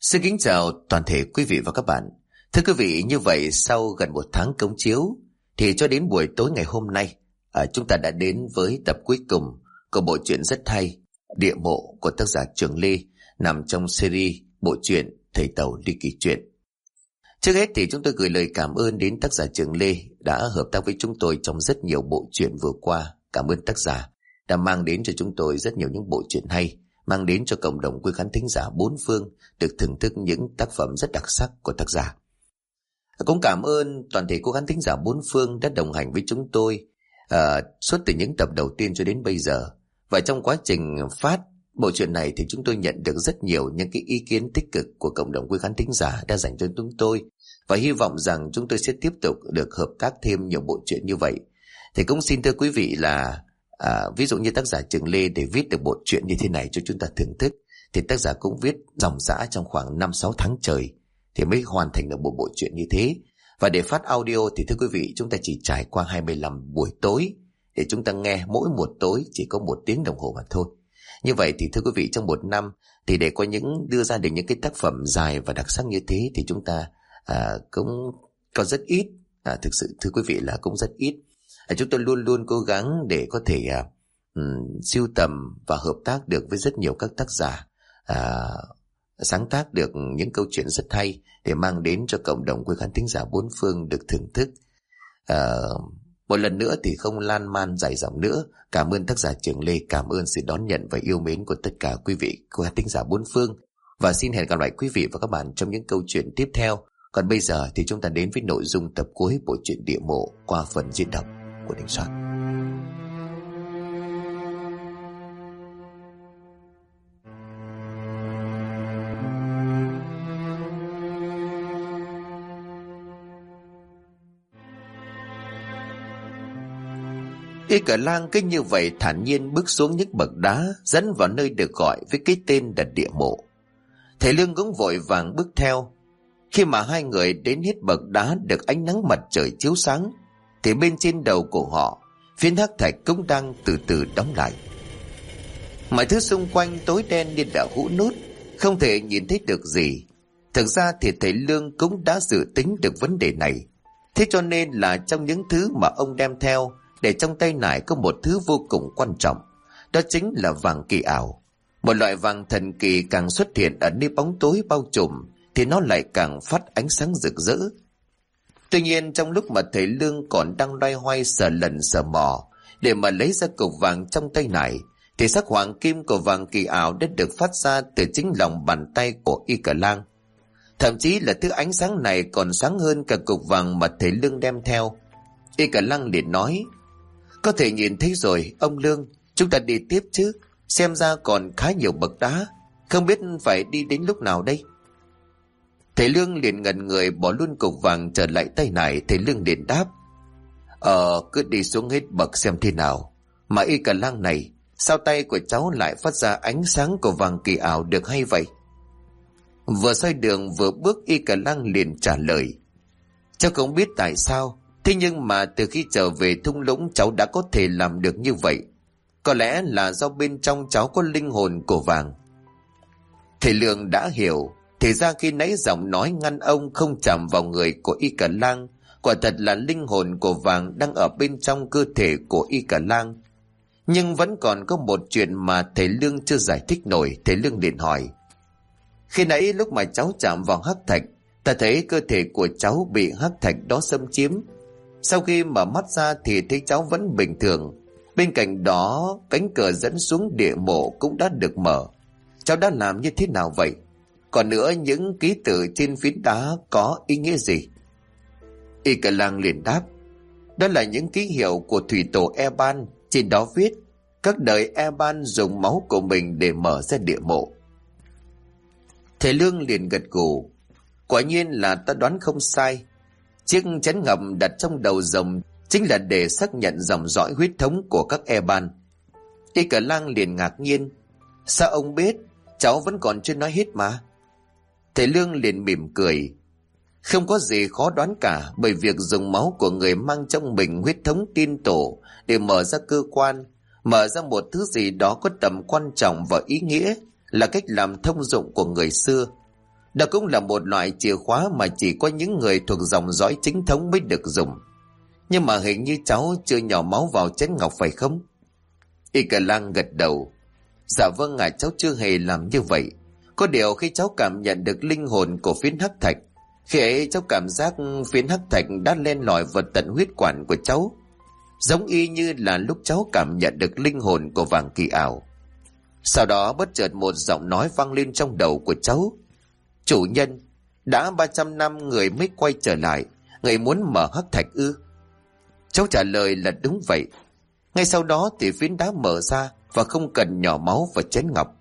Xin kính chào toàn thể quý vị và các bạn. Thưa quý vị, như vậy sau gần một tháng công chiếu thì cho đến buổi tối ngày hôm nay, chúng ta đã đến với tập cuối cùng của bộ truyện rất hay Địa Mộ của tác giả Trường Lê, nằm trong series bộ truyện Thầy Tàu Ly Kỳ Truyện. Trước hết thì chúng tôi gửi lời cảm ơn đến tác giả Trường Lê đã hợp tác với chúng tôi trong rất nhiều bộ truyện vừa qua. Cảm ơn tác giả đã mang đến cho chúng tôi rất nhiều những bộ truyện hay, mang đến cho cộng đồng quý khán thính giả bốn phương được thưởng thức những tác phẩm rất đặc sắc của tác giả. Cũng cảm ơn toàn thể quý khán thính giả bốn phương đã đồng hành với chúng tôi suốt từ những tập đầu tiên cho đến bây giờ. Và trong quá trình phát bộ truyện này thì chúng tôi nhận được rất nhiều những cái ý kiến tích cực của cộng đồng quý khán thính giả đã dành cho chúng tôi, và hy vọng rằng chúng tôi sẽ tiếp tục được hợp tác thêm nhiều bộ truyện như vậy. Thì cũng xin thưa quý vị là ví dụ như tác giả Trường Lê để viết được bộ truyện như thế này cho chúng ta thưởng thức thì tác giả cũng viết dòng dã trong khoảng 5-6 tháng trời thì mới hoàn thành được bộ truyện như thế. Và để phát audio thì thưa quý vị, chúng ta chỉ trải qua 25 buổi tối để chúng ta nghe, mỗi một tối chỉ có 1 tiếng đồng hồ mà thôi. Như vậy thì thưa quý vị, trong một năm thì để có những đưa ra được những cái tác phẩm dài và đặc sắc như thế thì chúng ta cũng có rất ít, thực sự thưa quý vị là cũng rất ít. Chúng tôi luôn luôn cố gắng để có thể sưu tầm và hợp tác được với rất nhiều các tác giả, sáng tác được những câu chuyện rất hay để mang đến cho cộng đồng quý khán thính giả bốn phương được thưởng thức. Một lần nữa thì không lan man dài dòng nữa, cảm ơn tác giả Trường Lê, cảm ơn sự đón nhận và yêu mến của tất cả quý vị quý khán thính giả bốn phương, và xin hẹn gặp lại quý vị và các bạn trong những câu chuyện tiếp theo. Còn bây giờ thì chúng ta đến với nội dung tập cuối bộ truyện Địa Mộ qua phần diễn đọc của Đình Soạn. Y Cả Lang cứ như vậy thản nhiên bước xuống những bậc đá dẫn vào nơi được gọi với cái tên là Địa Mộ. Thầy Lương cũng vội vàng bước theo. Khi mà hai người đến hết bậc đá được ánh nắng mặt trời chiếu sáng thì bên trên đầu của họ, phiến hắc thạch cũng đang từ từ đóng lại. Mọi thứ xung quanh tối đen như đã hũ nút, không thể nhìn thấy được gì. Thực ra thì thầy Lương cũng đã dự tính được vấn đề này. Thế cho nên là trong những thứ mà ông đem theo, để trong tay nải có một thứ vô cùng quan trọng, đó chính là vàng kỳ ảo. Một loại vàng thần kỳ càng xuất hiện ở nơi bóng tối bao trùm thì nó lại càng phát ánh sáng rực rỡ. Tuy nhiên trong lúc mà thầy Lương còn đang loay hoay sờ lần sờ mò để mà lấy ra cục vàng trong tay nải, thì sắc hoàng kim của vàng kỳ ảo đã được phát ra từ chính lòng bàn tay của Y Cả Lang. Thậm chí là thứ ánh sáng này còn sáng hơn cả cục vàng mà thầy Lương đem theo. Y Cả Lang liền nói: "Có thể nhìn thấy rồi, ông Lương, chúng ta đi tiếp chứ, xem ra còn khá nhiều bậc đá, không biết phải đi đến lúc nào đây." Thầy Lương liền ngẩn người bỏ luôn cục vàng trở lại tay nải. Thầy Lương liền đáp: Cứ đi xuống hết bậc xem thế nào. Mà Y Cả Lang này, sao tay của cháu lại phát ra ánh sáng của vàng kỳ ảo được hay vậy?" Vừa xoay đường vừa bước, Y Cả Lang liền trả lời: "Cháu không biết tại sao, thế nhưng mà từ khi trở về thung lũng cháu đã có thể làm được như vậy. Có lẽ là do bên trong cháu có linh hồn của vàng." Thầy Lương đã hiểu. Thì ra khi nãy giọng nói ngăn ông không chạm vào người của Y Cả Lang, quả thật là linh hồn của vàng đang ở bên trong cơ thể của Y Cả Lang. Nhưng vẫn còn có một chuyện mà thầy Lương chưa giải thích nổi. Thầy Lương liền hỏi: "Khi nãy lúc mà cháu chạm vào hắc thạch, ta thấy cơ thể của cháu bị hắc thạch đó xâm chiếm. Sau khi mở mắt ra thì thấy cháu vẫn bình thường. Bên cạnh đó, cánh cửa dẫn xuống địa mộ cũng đã được mở. Cháu đã làm như thế nào vậy? Còn nữa, những ký tự trên phiến đá có ý nghĩa gì?" Y Cả Lang liền đáp: "Đó là những ký hiệu của thủy tổ Eban. Trên đó viết các đời Eban dùng máu của mình để mở ra địa mộ." Thầy Lương liền gật gù: "Quả nhiên là ta đoán không sai. Chiếc chén ngầm đặt trong đầu rồng chính là để xác nhận dòng dõi huyết thống của các Eban." Y Cả Lang liền ngạc nhiên: "Sao ông biết? Cháu vẫn còn chưa nói hết mà." Thầy Lương liền mỉm cười: "Không có gì khó đoán cả, bởi việc dùng máu của người mang trong mình huyết thống tiên tổ để mở ra cơ quan, mở ra một thứ gì đó có tầm quan trọng và ý nghĩa, là cách làm thông dụng của người xưa. Đó cũng là một loại chìa khóa mà chỉ có những người thuộc dòng dõi chính thống mới được dùng. Nhưng mà hình như cháu chưa nhỏ máu vào chén ngọc phải không? Y Cờ Lang gật đầu. Dạ vâng ạ, cháu chưa hề làm như vậy. Có điều khi cháu cảm nhận được linh hồn của phiến hắc thạch, khi ấy cháu cảm giác phiến hắc thạch đã len lỏi vào tận huyết quản của cháu, giống y như là lúc cháu cảm nhận được linh hồn của vàng kỳ ảo. Sau đó bất chợt một giọng nói vang lên trong đầu của cháu. Chủ nhân, đã 300 năm người mới quay trở lại, người muốn mở hắc thạch ư? Cháu trả lời là đúng vậy. Ngay sau đó thì phiến đá mở ra và không cần nhỏ máu vào chén ngọc.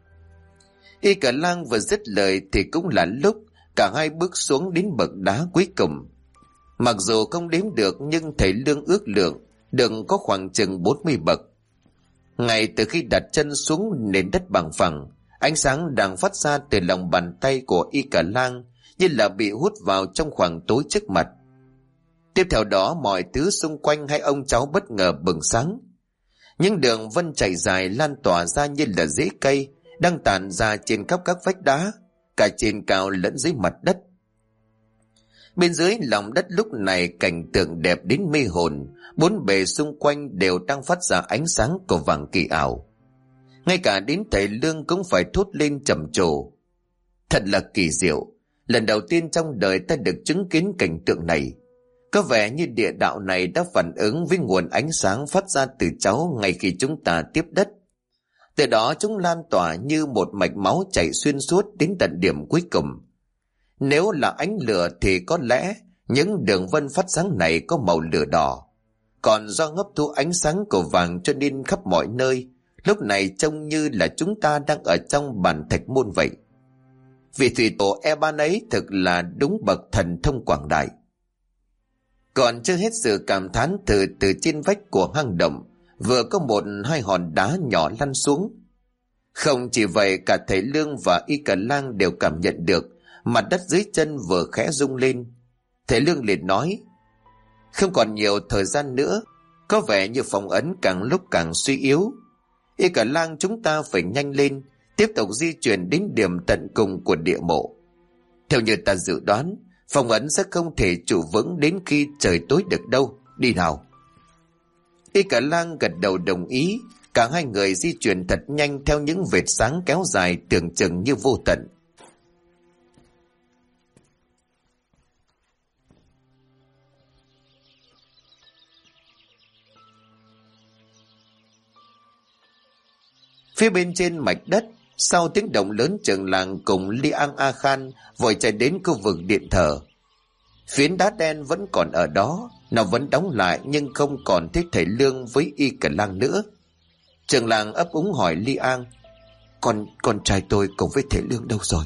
Y Cờ Lang vừa dứt lời thì cũng là lúc cả hai bước xuống đến bậc đá cuối cùng. Mặc dù không đếm được nhưng thầy Lương ước lượng đừng có khoảng chừng 40 bậc. Ngay từ khi đặt chân xuống nền đất bằng phẳng, ánh sáng đang phát ra từ lòng bàn tay của Y Cờ Lang như là bị hút vào trong khoảng tối trước mặt. Tiếp theo đó mọi thứ xung quanh hai ông cháu bất ngờ bừng sáng. Những đường vân chảy dài lan tỏa ra như là rễ cây đang tản ra trên khắp các vách đá, cả trên cao lẫn dưới mặt đất. Bên dưới lòng đất lúc này cảnh tượng đẹp đến mê hồn, bốn bề xung quanh đều đang phát ra ánh sáng của vàng kỳ ảo. Ngay cả đến thầy Lương cũng phải thốt lên trầm trồ. Thật là kỳ diệu, lần đầu tiên trong đời ta được chứng kiến cảnh tượng này. Có vẻ như địa đạo này đã phản ứng với nguồn ánh sáng phát ra từ cháu ngay khi chúng ta tiếp đất. Từ đó chúng lan tỏa như một mạch máu chảy xuyên suốt đến tận điểm cuối cùng. Nếu là ánh lửa thì có lẽ những đường vân phát sáng này có màu lửa đỏ. Còn do hấp thu ánh sáng của vàng cho nên khắp mọi nơi, lúc này trông như là chúng ta đang ở trong bàn thạch môn vậy. Vị thủy tổ Eban ấy thực là đúng bậc thần thông quảng đại. Còn chưa hết sự cảm thán từ trên vách của hang động, vừa có một hai hòn đá nhỏ lăn xuống. Không chỉ vậy, cả thầy Lương và Y Cờ Lang đều cảm nhận được mặt đất dưới chân vừa khẽ rung lên. Thầy Lương liền nói: không còn nhiều thời gian nữa, có vẻ như phong ấn càng lúc càng suy yếu. Y Cờ Lang, chúng ta phải nhanh lên, tiếp tục di chuyển đến điểm tận cùng của địa mộ. Theo như ta dự đoán, phong ấn sẽ không thể trụ vững đến khi trời tối được đâu. Đi nào. Y Cờ Lang gật đầu đồng ý. Cả hai người di chuyển thật nhanh theo những vệt sáng kéo dài tưởng chừng như vô tận. Phía bên trên mạch đất, sau tiếng động lớn, trưởng làng cùng Liang A Khan vội chạy đến khu vực điện thờ. Phiến đá đen vẫn còn ở đó, nó vẫn đóng lại nhưng không còn thấy thầy Lương với Y Cờ Lang nữa. Trưởng làng ấp úng hỏi Liang: con trai tôi cùng với thầy Lương đâu rồi?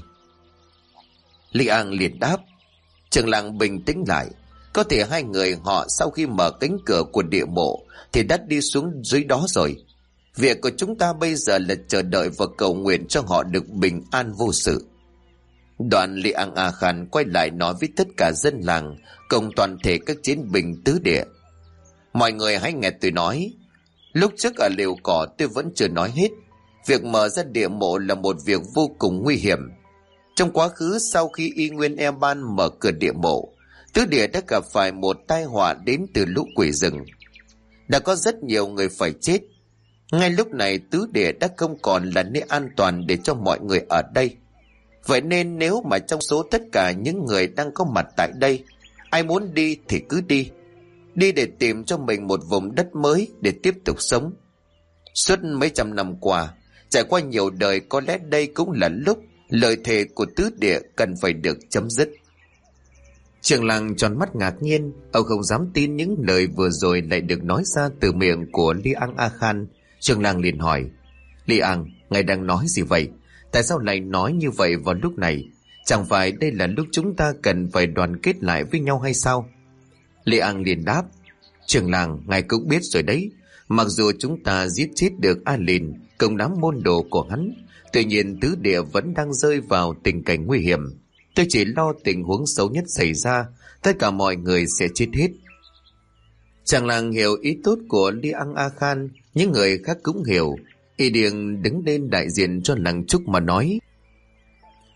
Liang liền đáp: trưởng làng bình tĩnh lại, có thể hai người họ sau khi mở cánh cửa của địa mộ thì đã đi xuống dưới đó rồi. Việc của chúng ta bây giờ là chờ đợi và cầu nguyện cho họ được bình an vô sự. Đoàn Liang A Khan quay lại nói với tất cả dân làng cùng toàn thể các chiến binh tứ địa: mọi người hãy nghe tôi nói. Lúc trước ở liều cỏ tôi vẫn chưa nói hết. Việc mở ra địa mộ là một việc vô cùng nguy hiểm. Trong quá khứ, sau khi Y Nguyên Eban mở cửa địa mộ, tứ địa đã gặp phải một tai họa đến từ lũ quỷ rừng. Đã có rất nhiều người phải chết. Ngay lúc này tứ địa đã không còn là nơi an toàn để cho mọi người ở đây. Vậy nên nếu mà trong số tất cả những người đang có mặt tại đây, ai muốn đi thì cứ đi. Đi để tìm cho mình một vùng đất mới để tiếp tục sống. Suốt mấy trăm năm qua, trải qua nhiều đời, có lẽ đây cũng là lúc lời thề của tứ địa cần phải được chấm dứt. Trưởng làng tròn mắt ngạc nhiên, ông không dám tin những lời vừa rồi lại được nói ra từ miệng của Liang A Khan. Trưởng làng liền hỏi: Liang, ngài đang nói gì vậy? Tại sao lại nói như vậy vào lúc này? Chẳng phải đây là lúc chúng ta cần phải đoàn kết lại với nhau hay sao? Liang liền đáp: trưởng làng, ngài cũng biết rồi đấy. Mặc dù chúng ta giết chết được Alin cùng đám môn đồ của hắn, tuy nhiên tứ địa vẫn đang rơi vào tình cảnh nguy hiểm. Tôi chỉ lo tình huống xấu nhất xảy ra, tất cả mọi người sẽ chết hết. Chàng làng hiểu ý tốt của Liang A Khan, những người khác cũng hiểu. Y Điền đứng lên đại diện cho làng Trúc mà nói: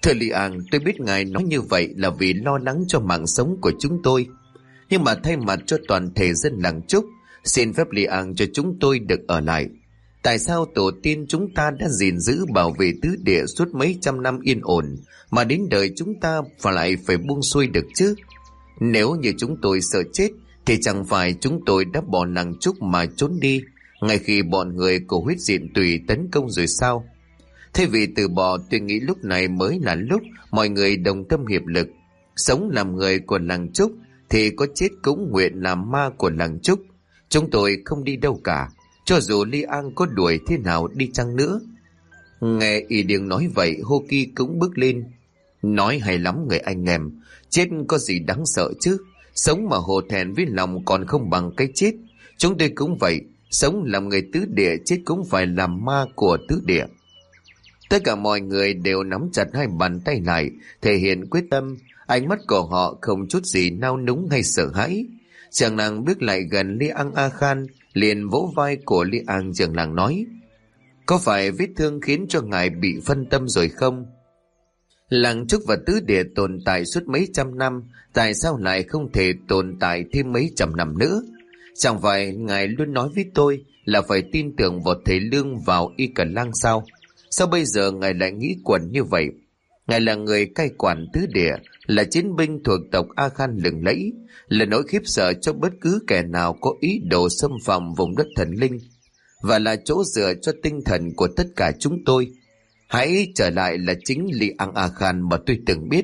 Thưa Li An, tôi biết ngài nói như vậy là vì lo lắng cho mạng sống của chúng tôi. Nhưng mà thay mặt cho toàn thể dân làng Trúc, xin phép Li An cho chúng tôi được ở lại. Tại sao tổ tiên chúng ta đã gìn giữ bảo vệ tứ địa suốt mấy trăm năm yên ổn, mà đến đời chúng ta lại phải buông xuôi được chứ? Nếu như chúng tôi sợ chết, thì chẳng phải chúng tôi đã bỏ làng Trúc mà trốn đi, ngay khi bọn người của huyết diện tùy tấn công rồi sao? Thay vì từ bỏ, tôi nghĩ lúc này mới là lúc mọi người đồng tâm hiệp lực. Sống làm người của làng Trúc thì có chết cũng nguyện làm ma của làng Trúc. Chúng tôi không đi đâu cả, cho dù Li An có đuổi thế nào đi chăng nữa. Nghe Y Điêng nói vậy, Hô Kỳ cũng bước lên. Nói hay lắm người anh em, chết có gì đáng sợ chứ? Sống mà hổ thẹn với lòng còn không bằng cái chết. Chúng tôi cũng vậy, sống làm người tứ địa, chết cũng phải làm ma của tứ địa. Tất cả mọi người đều nắm chặt hai bàn tay lại, thể hiện quyết tâm. Ánh mắt của họ không chút gì nao núng hay sợ hãi. Chàng nàng bước lại gần Li An A Khan, liền vỗ vai của Li An trưởng làng nói: có phải vết thương khiến cho ngài bị phân tâm rồi không? Làng Trúc và tứ địa tồn tại suốt mấy trăm năm, tại sao lại không thể tồn tại thêm mấy trăm năm nữa? Chẳng phải ngài luôn nói với tôi là phải tin tưởng vào thầy Lương, vào Y Cẩn Lang sao? Sao bây giờ ngài lại nghĩ quẩn như vậy? Ngài là người cai quản tứ địa, là chiến binh thuộc tộc A Khan lừng lẫy, là nỗi khiếp sợ cho bất cứ kẻ nào có ý đồ xâm phạm vùng đất thần linh, và là chỗ dựa cho tinh thần của tất cả chúng tôi. Hãy trở lại là chính Li An A Khan mà tôi từng biết.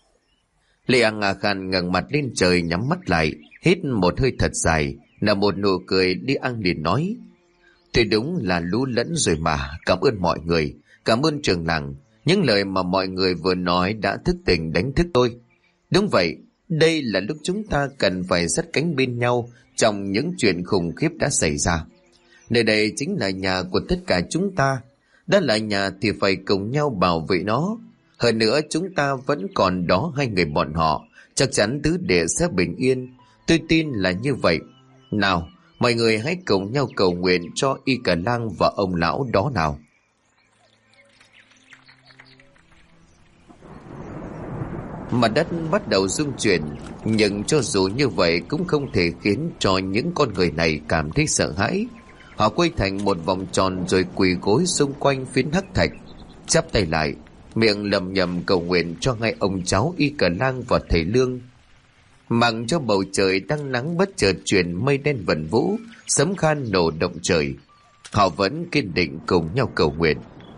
Li An A Khan ngẩng mặt lên trời, nhắm mắt lại, hít một hơi thật dài, nở một nụ cười. Li An liền nói: tôi đúng là lú lẫn rồi mà, cảm ơn mọi người, cảm ơn trường làng. Những lời mà mọi người vừa nói đã thức tỉnh đánh thức tôi. Đúng vậy, đây là lúc chúng ta cần phải sát cánh bên nhau trong những chuyện khủng khiếp đã xảy ra. Nơi đây chính là nhà của tất cả chúng ta. Đã là nhà thì phải cùng nhau bảo vệ nó. Hơn nữa chúng ta vẫn còn đó hai người bọn họ, chắc chắn tứ địa sẽ bình yên. Tôi tin là như vậy. Nào, mọi người hãy cùng nhau cầu nguyện cho Y Cẩn Lang và ông lão đó nào. Mặt đất bắt đầu rung chuyển, nhưng cho dù như vậy cũng không thể khiến cho những con người này cảm thấy sợ hãi. Họ quay thành một vòng tròn rồi quỳ gối xung quanh phiến hắc thạch, chắp tay lại, miệng lầm nhầm cầu nguyện cho hai ông cháu Y Cẩn Lang và thầy Lương. Mặc cho bầu trời đang nắng bất chợt chuyển mây đen vần vũ, sấm khan nổ động trời, họ vẫn kiên định cùng nhau cầu nguyện.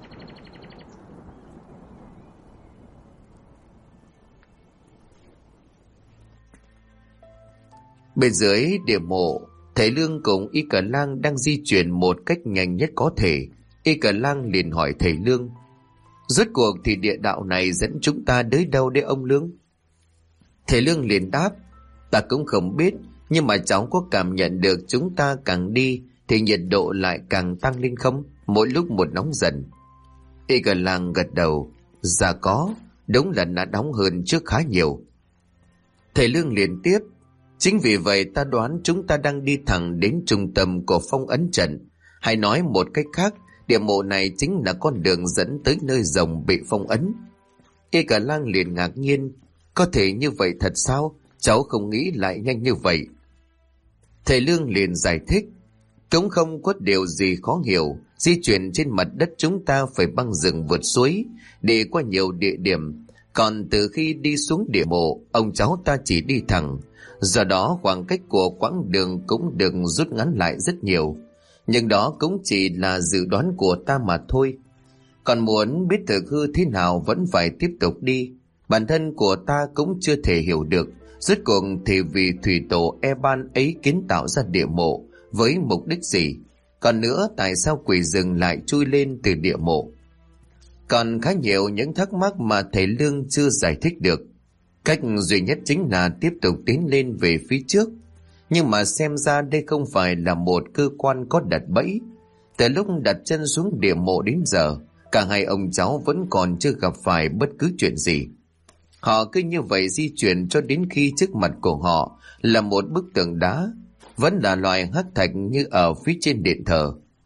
Bên dưới địa mộ, thầy Lương cùng Y Cẩn Lang đang di chuyển một cách nhanh nhất có thể. Y Cẩn Lang liền hỏi thầy Lương: rốt cuộc thì địa đạo này dẫn chúng ta tới đâu đấy ông Lương? Thầy Lương liền đáp: ta cũng không biết, nhưng mà cháu có cảm nhận được chúng ta càng đi thì nhiệt độ lại càng tăng lên không? Mỗi lúc một nóng dần. Y Cẩn Lang gật đầu: dạ có, đúng là đã nóng hơn trước khá nhiều. Thầy Lương liền tiếp: chính vì vậy ta đoán chúng ta đang đi thẳng đến trung tâm của phong ấn trận. Hay nói một cách khác, địa mộ này chính là con đường dẫn tới nơi rồng bị phong ấn. Y Cẩn Lang liền ngạc nhiên: có thể như vậy thật sao? Cháu không nghĩ lại nhanh như vậy. Thầy Lương liền giải thích: cũng không có điều gì khó hiểu. Di chuyển trên mặt đất chúng ta phải băng rừng vượt suối, đi qua nhiều địa điểm. Còn từ khi đi xuống địa mộ, ông cháu ta chỉ đi thẳng. Do đó khoảng cách của quãng đường cũng được rút ngắn lại rất nhiều. Nhưng đó cũng chỉ là dự đoán của ta mà thôi. Còn muốn biết thực hư thế nào vẫn phải tiếp tục đi. Bản thân của ta cũng chưa thể hiểu được rốt cuộc thì vì thủy tổ Eban ấy kiến tạo ra địa mộ với mục đích gì. Còn nữa, tại sao quỷ rừng lại chui lên từ địa mộ? Còn khá nhiều những thắc mắc mà thầy Lương chưa giải thích được. Cách duy nhất chính là tiếp tục tiến lên về phía trước. Nhưng mà xem ra đây không phải là một cơ quan có đặt bẫy. Từ lúc đặt chân xuống địa mộ đến giờ, cả hai ông cháu vẫn còn chưa gặp phải bất cứ chuyện gì. Họ cứ như vậy di chuyển cho đến khi trước mặt của họ là một bức tường đá, vẫn là loại hắc thạch như ở phía trên điện thờ.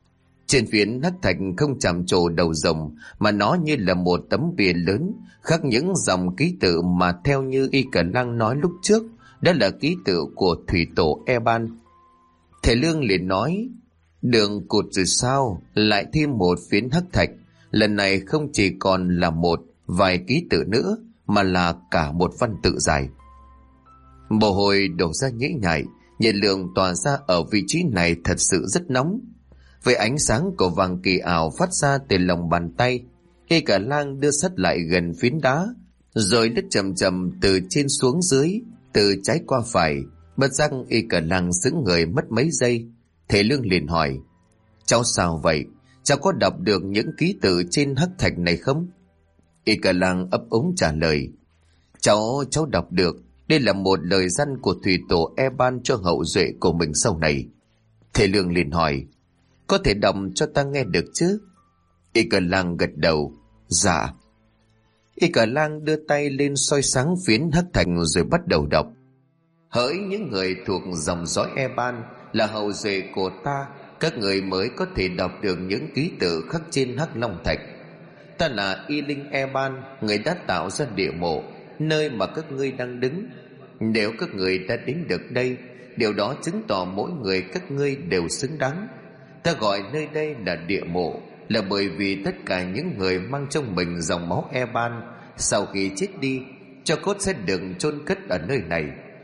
Trên phiến hắc thạch không chạm trổ đầu rồng, mà nó như là một tấm bìa lớn khắc những dòng ký tự mà theo như Y Cờ Lăng nói lúc trước, đó là ký tự của thủy tổ Eban. Thầy Lương liền nói: đường cụt rồi sao, lại thêm một phiến hắc thạch, lần này không chỉ còn là một vài ký tự nữa, mà là cả một văn tự dài. Mồ hôi đổ ra nhễ nhại, nhiệt lượng tỏa ra ở vị trí này thật sự rất nóng. Với ánh sáng của vàng kỳ ảo phát ra từ lòng bàn tay, Y Cả Lang đưa sắt lại gần phiến đá, rồi lướt chậm chậm từ trên xuống dưới, từ trái qua phải. Bất giác Y Cả Lang sững người mất mấy giây. Thầy Lương liền hỏi: cháu sao vậy? Cháu có đọc được những ký tự trên hắc thạch này không? Y Cả Lang ấp úng trả lời: Cháu đọc được. Đây là một lời răn của thủy tổ Eban cho hậu duệ của mình sau này. Thầy Lương liền hỏi: có thể đọc cho ta nghe được chứ? Y Cả Lang gật đầu: dạ. Y Cả Lang đưa tay lên soi sáng phiến hắc thạch rồi bắt đầu đọc: hỡi những người thuộc dòng dõi Eban, là hậu duệ của ta, các người mới có thể đọc được những ký tự khắc trên hắc long thạch. Ta là Y Linh Eban, người đã tạo ra địa mộ, nơi mà các ngươi đang đứng. Nếu các người đã đến được đây, điều đó chứng tỏ mỗi người các ngươi đều xứng đáng. Ta gọi nơi đây là địa mộ là bởi vì tất cả những người mang trong mình dòng máu Eban sau khi chết đi, cho cốt sẽ được chôn cất ở nơi này.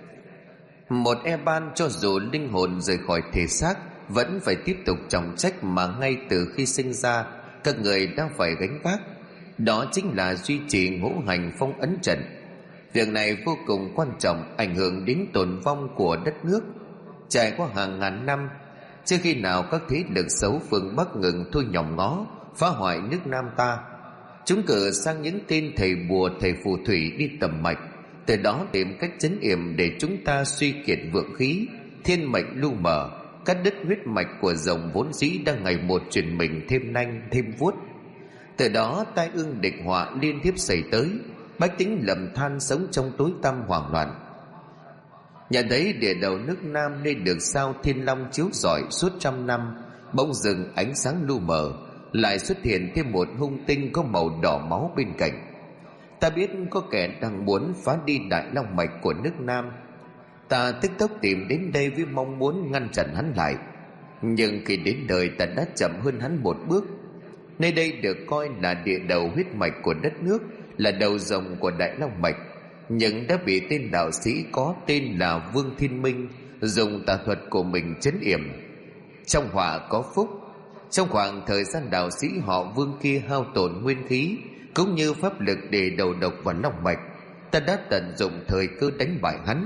Một Eban cho dù linh hồn rời khỏi thể xác vẫn phải tiếp tục trọng trách mà ngay từ khi sinh ra các người đang phải gánh vác, đó chính là duy trì ngũ hành phong ấn trận. Việc này vô cùng quan trọng, ảnh hưởng đến tồn vong của đất nước. Trải qua hàng ngàn năm, chưa khi nào các thế lực xấu phương Bắc ngừng thu nhòm ngó phá hoại nước Nam ta. Chúng cử sang những tên thầy bùa, thầy phù thủy đi tầm mạch, từ đó tìm cách trấn yểm để chúng ta suy kiệt vượng khí, thiên mệnh lu mờ, cắt đứt huyết mạch của dòng vốn dĩ đang ngày một chuyển mình thêm nanh thêm vuốt. Từ đó tai ương địch họa liên tiếp xảy tới, bách tính lầm than sống trong tối tăm hoảng loạn. Nhận thấy địa đầu nước Nam nơi được sao thiên long chiếu rọi suốt trăm năm bỗng dừng ánh sáng lu mờ, lại xuất hiện thêm một hung tinh có màu đỏ máu bên cạnh. Ta biết có kẻ đang muốn phá đi đại long mạch của nước Nam. Ta tức tốc tìm đến đây với mong muốn ngăn chặn hắn lại, nhưng khi đến đời ta đã chậm hơn hắn một bước. Nơi đây được coi là địa đầu huyết mạch của đất nước, là đầu rồng của đại long mạch, nhưng đã bị tên đạo sĩ có tên là Vương Thiên Minh dùng tà thuật của mình trấn yểm. Trong họa có phúc. Trong khoảng thời gian đạo sĩ họ Vương kia hao tổn nguyên khí cũng như pháp lực để đầu độc vào long mạch, ta đã tận dụng thời cơ đánh bại hắn.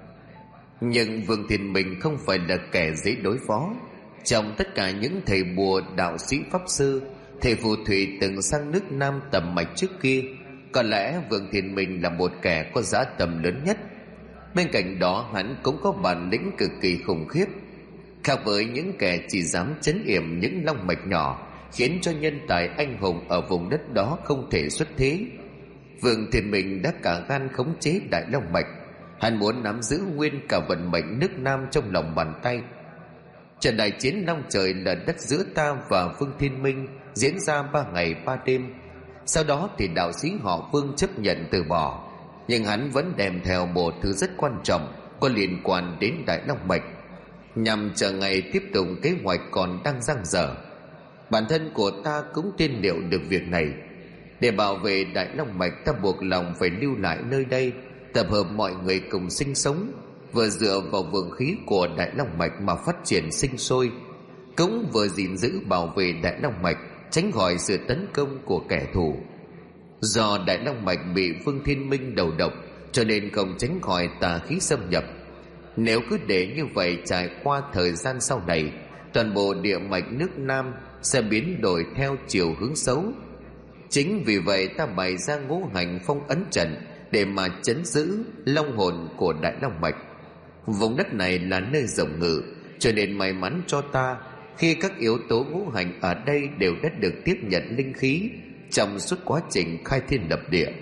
Nhưng Vương Thiên Minh không phải là kẻ dễ đối phó. Trong tất cả những thầy bùa, đạo sĩ, pháp sư, thầy phù thủy từng sang nước Nam tầm mạch trước kia, có lẽ Vương Thiên Minh là một kẻ có giá tầm lớn nhất. Bên cạnh đó hắn cũng có bản lĩnh cực kỳ khủng khiếp. Khác với những kẻ chỉ dám trấn yểm những long mạch nhỏ, khiến cho nhân tài anh hùng ở vùng đất đó không thể xuất thế, Vương Thiên Minh đã cả gan khống chế đại long mạch. Hắn muốn nắm giữ nguyên cả vận mệnh nước Nam trong lòng bàn tay. Trận đại chiến long trời lở đất giữa ta và Vương Thiên Minh diễn ra 3 ngày 3 đêm. Sau đó thì đạo sĩ họ Vương chấp nhận từ bỏ, nhưng hắn vẫn đem theo một thứ rất quan trọng có liên quan đến đại long mạch, nhằm chờ ngày tiếp tục kế hoạch còn đang dang dở. Bản thân của ta cũng tiên liệu được việc này. Để bảo vệ đại long mạch, ta buộc lòng phải lưu lại nơi đây, tập hợp mọi người cùng sinh sống, vừa dựa vào vượng khí của đại long mạch mà phát triển sinh sôi, cũng vừa gìn giữ bảo vệ đại long mạch, tránh khỏi sự tấn công của kẻ thù. Do đại long mạch bị Vương Thiên Minh đầu độc, cho nên không tránh khỏi tà khí xâm nhập. Nếu cứ để như vậy trải qua thời gian sau này, toàn bộ địa mạch nước Nam sẽ biến đổi theo chiều hướng xấu. Chính vì vậy ta bày ra ngũ hành phong ấn trận để mà trấn giữ long hồn của đại long mạch. Vùng đất này là nơi rộng ngự, cho nên may mắn cho ta khi các yếu tố ngũ hành ở đây đều đã được tiếp nhận linh khí trong suốt quá trình khai thiên lập địa.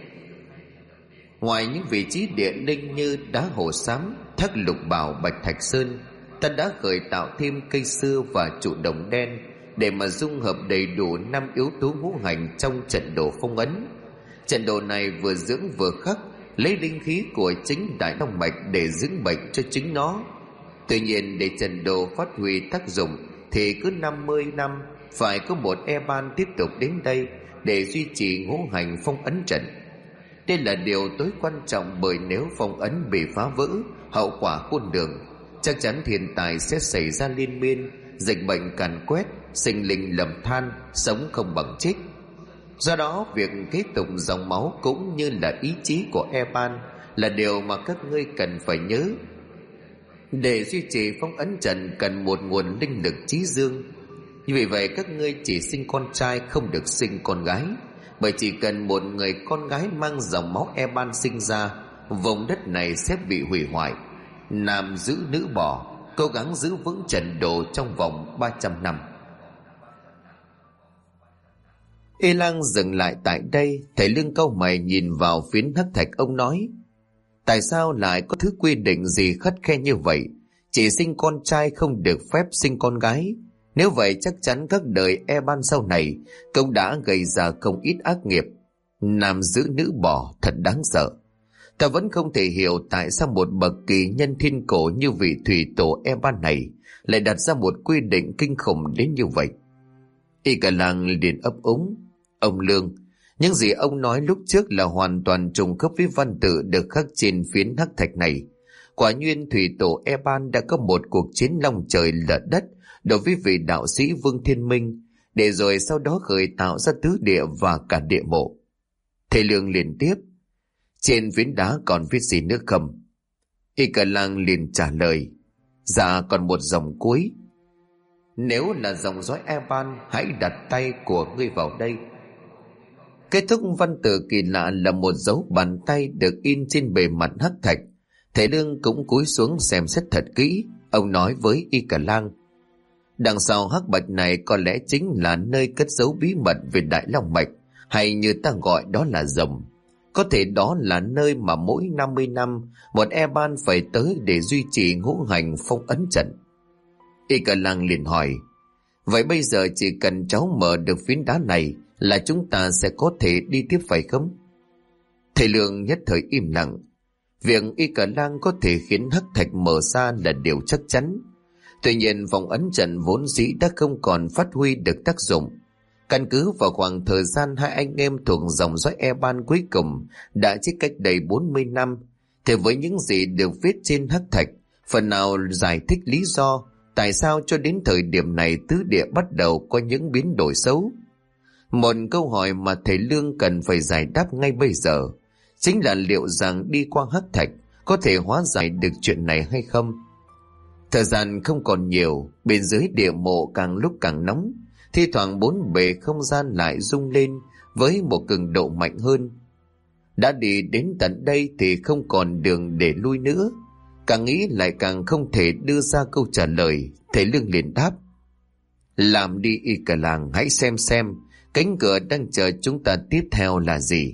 Ngoài những vị trí địa linh như đá hồ xám, thác lục bảo, bạch thạch sơn, ta đã khởi tạo thêm cây xưa và trụ đồng đen để mà dung hợp đầy đủ 5 yếu tố ngũ hành trong trận đồ phong ấn. Trận đồ này vừa dưỡng vừa khắc, lấy linh khí của chính đại long mạch để dưỡng bệnh cho chính nó. Tuy nhiên để trận đồ phát huy tác dụng thì cứ 50 năm phải có một Eban tiếp tục đến đây để duy trì ngũ hành phong ấn trận. Đây là điều tối quan trọng, bởi nếu phong ấn bị phá vỡ, hậu quả khôn lường. Chắc chắn thiên tai sẽ xảy ra liên miên, dịch bệnh càn quét, sinh linh lầm than, sống không bằng chết. Do đó việc kế tục dòng máu cũng như là ý chí của Eban là điều mà các ngươi cần phải nhớ. Để duy trì phong ấn trận cần một nguồn linh lực chí dương. Vì vậy các ngươi chỉ sinh con trai, không được sinh con gái, bởi chỉ cần một người con gái mang dòng máu Eban sinh ra, vùng đất này sẽ bị hủy hoại. Nam giữ nữ bỏ, cố gắng giữ vững trận đồ trong vòng 300 năm. Y Lang dừng lại tại đây. Thầy Lương cau mày nhìn vào phiến hắc thạch. Ông nói: tại sao lại có thứ quy định gì khắt khe như vậy? Chỉ sinh con trai, không được phép sinh con gái. Nếu vậy chắc chắn các đời Eban sau này cũng đã gây ra không ít ác nghiệp. Nam giữ nữ bỏ, thật đáng sợ. Ta vẫn không thể hiểu tại sao một bậc kỳ nhân thiên cổ như vị thủy tổ Eban này lại đặt ra một quy định kinh khủng đến như vậy. Y cả làng liền ấp úng: ông Lương, những gì ông nói lúc trước là hoàn toàn trùng khớp với văn tự được khắc trên phiến hắc thạch này. Quả nhiên thủy tổ Eban đã có một cuộc chiến long trời lở đất đối với vị đạo sĩ Vương Thiên Minh, để rồi sau đó khởi tạo ra tứ địa và cả địa mộ. Thầy Lương liền tiếp: trên phiến đá còn viết gì nữa không? Y cả làng liền trả lời: dạ còn một dòng cuối. Nếu là dòng dõi Eban, hãy đặt tay của ngươi vào đây. Kết thúc văn tự kỳ lạ là một dấu bàn tay được in trên bề mặt hắc thạch. Thầy Lương cũng cúi xuống xem xét thật kỹ. Ông nói với Y Cả Lang: đằng sau hắc bạch này có lẽ chính là nơi cất giấu bí mật về Đại Long Mạch, hay như ta gọi đó là rồng. Có thể đó là nơi mà mỗi 50 năm một Eban phải tới để duy trì ngũ hành phong ấn trận. Y Cả Lang liền hỏi: vậy bây giờ chỉ cần cháu mở được phiến đá này là chúng ta sẽ có thể đi tiếp phải không? Thầy Lương nhất thời im lặng. Việc Y Cả Lang có thể khiến hắc thạch mở ra là điều chắc chắn. Tuy nhiên phong ấn trận vốn dĩ đã không còn phát huy được tác dụng. Căn cứ vào khoảng thời gian hai anh em thuộc dòng dõi Eban cuối cùng đã chết cách đây 40 năm, thì với những gì được viết trên hắc thạch, phần nào giải thích lý do tại sao cho đến thời điểm này tứ địa bắt đầu có những biến đổi xấu. Một câu hỏi mà thầy Lương cần phải giải đáp ngay bây giờ chính là liệu rằng đi qua hắc thạch có thể hóa giải được chuyện này hay không. Thời gian không còn nhiều, bên dưới địa mộ càng lúc càng nóng, thi thoảng bốn bề không gian lại rung lên với một cường độ mạnh hơn. Đã đi đến tận đây thì không còn đường để lui nữa. Càng nghĩ lại càng không thể đưa ra câu trả lời. Thầy Lương liền đáp: làm đi Y Cả Lang, hãy xem cánh cửa đang chờ chúng ta tiếp theo là gì.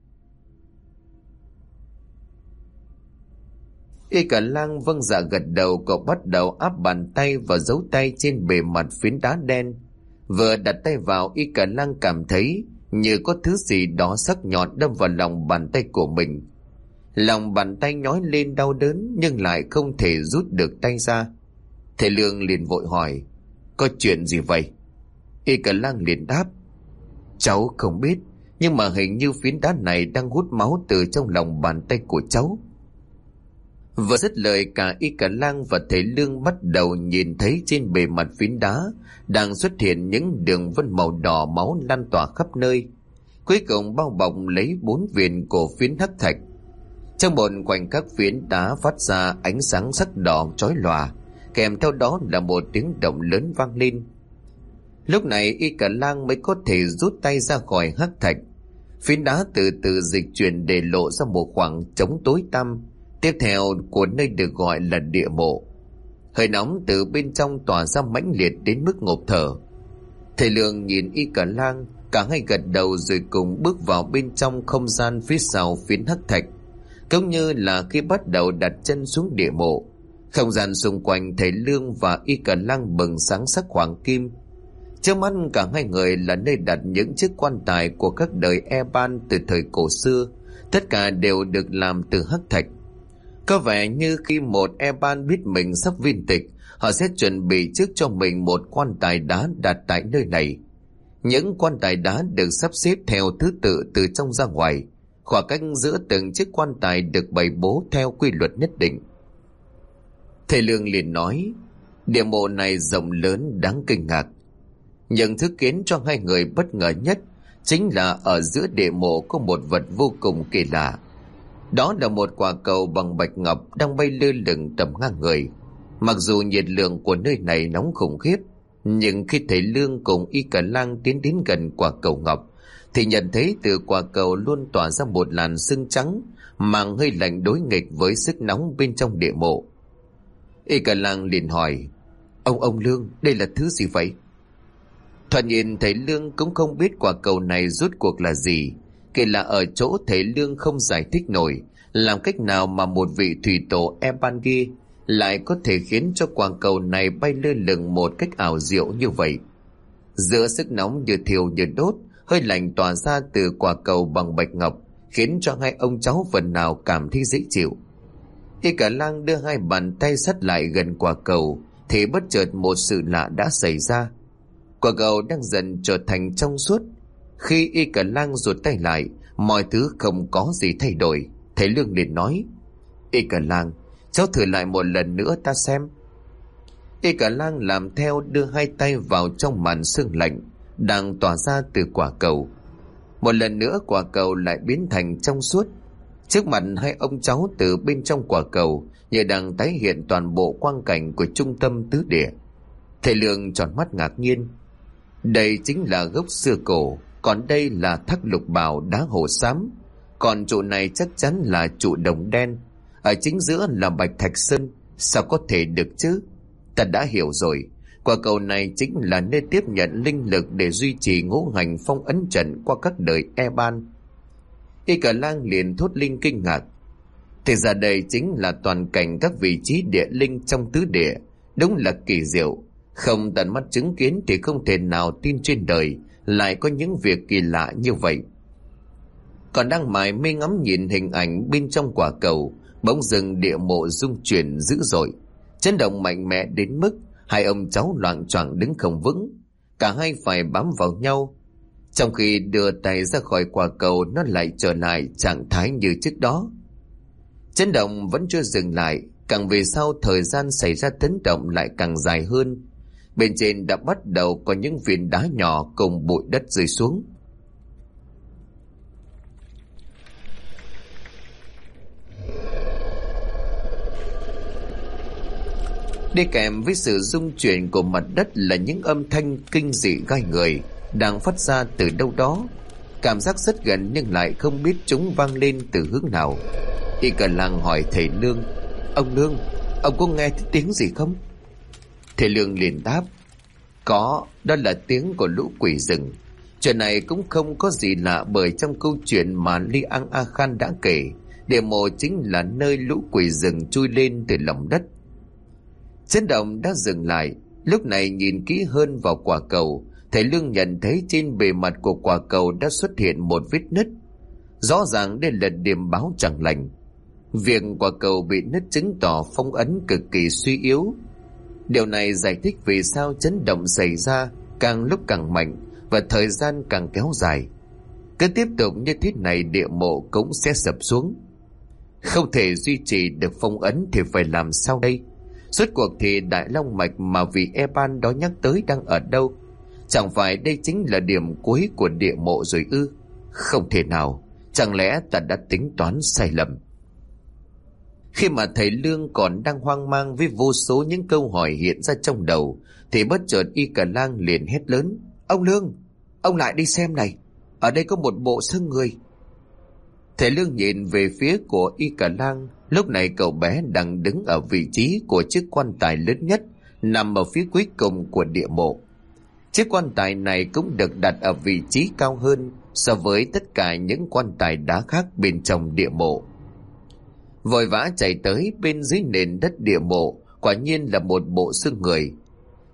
Y Cả Lang vâng dạ gật đầu. Cậu bắt đầu áp bàn tay và dấu tay trên bề mặt phiến đá đen. Vừa đặt tay vào, Y Cả Lang cảm thấy như có thứ gì đó sắc nhọn đâm vào lòng bàn tay của mình. Lòng bàn tay nhói lên đau đớn nhưng lại không thể rút được tay ra. Thầy Lương liền vội hỏi: có chuyện gì vậy? Y Cả Lang liền đáp: cháu không biết, nhưng mà hình như phiến đá này đang hút máu từ trong lòng bàn tay của cháu. Vừa dứt lời, cả Y Cả Lang và thầy Lương bắt đầu nhìn thấy trên bề mặt phiến đá đang xuất hiện những đường vân màu đỏ máu lan tỏa khắp nơi, cuối cùng bao bọc lấy 4 viền của phiến hắc thạch. Trong một khoảnh khắc, phiến đá phát ra ánh sáng sắc đỏ chói lòa, kèm theo đó là một tiếng động lớn vang lên. Lúc này Y Cả Lang mới có thể rút tay ra khỏi hắc thạch. Phiến đá từ từ dịch chuyển để lộ ra một khoảng trống tối tăm tiếp theo của nơi được gọi là địa mộ. Hơi nóng từ bên trong tỏa ra mãnh liệt đến mức ngộp thở. Thầy Lương nhìn Y Cả Lang, cả hai gật đầu rồi cùng bước vào bên trong không gian phía sau phiến hắc thạch. Cũng như là khi bắt đầu đặt chân xuống địa mộ, không gian xung quanh thầy Lương và Y Cả Lang bừng sáng sắc hoàng kim. Trước mắt cả hai người là nơi đặt những chiếc quan tài của các đời Eban từ thời cổ xưa, tất cả đều được làm từ hắc thạch. Có vẻ như khi một Eban biết mình sắp viên tịch, họ sẽ chuẩn bị trước cho mình một quan tài đá đặt tại nơi này. Những quan tài đá được sắp xếp theo thứ tự từ trong ra ngoài, khoảng cách giữa từng chiếc quan tài được bày bố theo quy luật nhất định. Thầy Lương liền nói, địa mộ này rộng lớn đáng kinh ngạc. Nhưng thứ khiến cho hai người bất ngờ nhất chính là ở giữa địa mộ có một vật vô cùng kỳ lạ. Đó là một quả cầu bằng bạch ngọc đang bay lơ lửng tầm ngang người. Mặc dù nhiệt lượng của nơi này nóng khủng khiếp, nhưng khi thầy Lương cùng Y Cả Lang tiến đến gần quả cầu ngọc thì nhận thấy từ quả cầu luôn tỏa ra một làn sương trắng màng hơi lạnh đối nghịch với sức nóng bên trong địa mộ. Y Cả Lang liền hỏi, ông Lương, đây là thứ gì vậy? Thoạt nhìn thầy Lương cũng không biết quả cầu này rốt cuộc là gì. Kể là ở chỗ thầy Lương không giải thích nổi làm cách nào mà một vị thủy tổ Ebangi lại có thể khiến cho quả cầu này bay lơ lửng một cách ảo diệu như vậy. Giữa sức nóng như thiêu như đốt, hơi lạnh tỏa ra từ quả cầu bằng bạch ngọc khiến cho hai ông cháu phần nào cảm thấy dễ chịu. Y Cả Lang đưa hai bàn tay sát lại gần quả cầu thì bất chợt một sự lạ đã xảy ra. Quả cầu đang dần trở thành trong suốt. Khi Y Cả Lang rụt tay lại, mọi thứ không có gì thay đổi. Thầy Lương liền nói, Y Cả Lang, cháu thử lại một lần nữa ta xem. Y Cả Lang làm theo, đưa hai tay vào trong màn sương lạnh đang tỏa ra từ quả cầu. Một lần nữa quả cầu lại biến thành trong suốt. Trước mặt hai ông cháu từ bên trong quả cầu như đang tái hiện toàn bộ quang cảnh của trung tâm tứ địa. Thầy Lương tròn mắt ngạc nhiên. Đây chính là gốc xưa cổ, còn đây là thác lục bảo đá hồ xám, còn trụ này chắc chắn là trụ đồng đen, ở chính giữa là bạch thạch sơn. Sao có thể được chứ? Ta đã hiểu rồi, quả cầu này chính là nơi tiếp nhận linh lực để duy trì ngũ hành phong ấn trận qua các đời Eban. Y Cả Lang liền thốt linh kinh ngạc. Thì ra đây chính là toàn cảnh các vị trí địa linh trong tứ địa, đúng là kỳ diệu. Không tận mắt chứng kiến thì không thể nào tin trên đời lại có những việc kỳ lạ như vậy. Còn đang mải mê ngắm nhìn hình ảnh bên trong quả cầu, bỗng dưng địa mộ rung chuyển dữ dội, chấn động mạnh mẽ đến mức hai ông cháu loạng choạng đứng không vững, cả hai phải bám vào nhau. Trong khi đưa tay ra khỏi quả cầu, nó lại trở lại trạng thái như trước đó. Chấn động vẫn chưa dừng lại, càng về sau thời gian xảy ra chấn động lại càng dài hơn. Bên trên đã bắt đầu có những viên đá nhỏ cùng bụi đất rơi xuống. Đi kèm với sự rung chuyển của mặt đất là những âm thanh kinh dị gai người đang phát ra từ đâu đó. Cảm giác rất gần nhưng lại không biết chúng vang lên từ hướng nào. Y Cả Lang hỏi thầy Lương, ông Lương, ông có nghe thấy tiếng gì không? Thầy Lương liền đáp, có, đó là tiếng của lũ quỷ rừng. Chuyện này cũng không có gì lạ, bởi trong câu chuyện mà Li Ang A Khan đã kể, địa mộ chính là nơi lũ quỷ rừng chui lên từ lòng đất. Chấn động đã dừng lại. Lúc này nhìn kỹ hơn vào quả cầu, thầy Lương nhận thấy trên bề mặt của quả cầu đã xuất hiện một vết nứt. Rõ ràng đây là điểm báo chẳng lành. Việc quả cầu bị nứt chứng tỏ phong ấn cực kỳ suy yếu. Điều này giải thích vì sao chấn động xảy ra càng lúc càng mạnh và thời gian càng kéo dài. Cứ tiếp tục như thế này, địa mộ cũng sẽ sập xuống. Không thể duy trì được phong ấn thì phải làm sao đây? Suốt cuộc thì Đại Long Mạch mà vị Eban đó nhắc tới đang ở đâu? Chẳng phải đây chính là điểm cuối của địa mộ rồi ư? Không thể nào, chẳng lẽ ta đã tính toán sai lầm? Khi mà thầy Lương còn đang hoang mang với vô số những câu hỏi hiện ra trong đầu, thì bất chợt Y Cả Lang liền hét lớn, ông Lương, ông lại đi xem này, ở đây có một bộ xương người. Thầy Lương nhìn về phía của Y Cả Lang. Lúc này cậu bé đang đứng ở vị trí của chiếc quan tài lớn nhất, nằm ở phía cuối cùng của địa mộ. Chiếc quan tài này cũng được đặt ở vị trí cao hơn so với tất cả những quan tài đá khác bên trong địa mộ. Vội vã chạy tới bên dưới nền đất địa mộ, quả nhiên là một bộ xương người.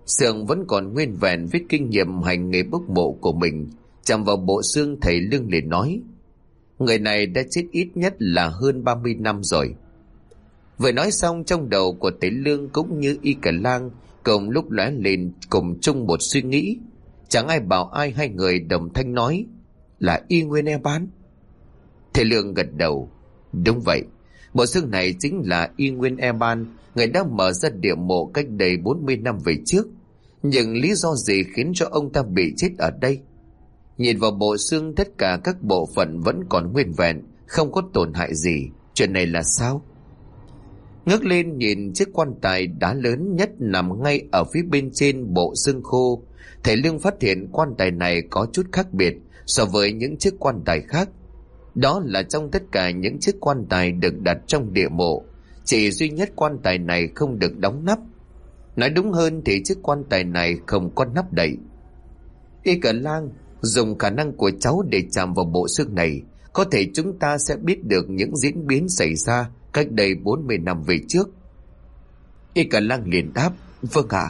Sườn vẫn còn nguyên vẹn với kinh nghiệm hành nghề bốc mộ của mình. Chạm vào bộ xương, thầy Lương liền nói: người này đã chết ít nhất là hơn 30 năm rồi. Vừa nói xong, trong đầu của thầy Lương cũng như Y Cả Lang cùng lúc lóe lên cùng chung một suy nghĩ. Chẳng ai bảo ai, hai người đồng thanh nói: là Y Nguyên Eban. Thầy Lương gật đầu: đúng vậy, bộ xương này chính là Y Nguyên Eban, người đã mở ra địa mộ cách đây 40 năm về trước. Nhưng lý do gì khiến cho ông ta bị chết ở đây? Nhìn vào bộ xương, tất cả các bộ phận vẫn còn nguyên vẹn, không có tổn hại gì. Chuyện này là sao? Ngước lên nhìn chiếc quan tài đá lớn nhất nằm ngay ở phía bên trên bộ xương khô, thầy Lương phát hiện quan tài này có chút khác biệt so với những chiếc quan tài khác. Đó là trong tất cả những chiếc quan tài được đặt trong địa mộ, chỉ duy nhất quan tài này không được đóng nắp. Nói đúng hơn thì chiếc quan tài này không có nắp đậy. Y Cả Lang, dùng khả năng của cháu để chạm vào bộ xương này, có thể chúng ta sẽ biết được những diễn biến xảy ra cách đây 40 năm về trước. Y Cả Lang liền đáp: vâng ạ.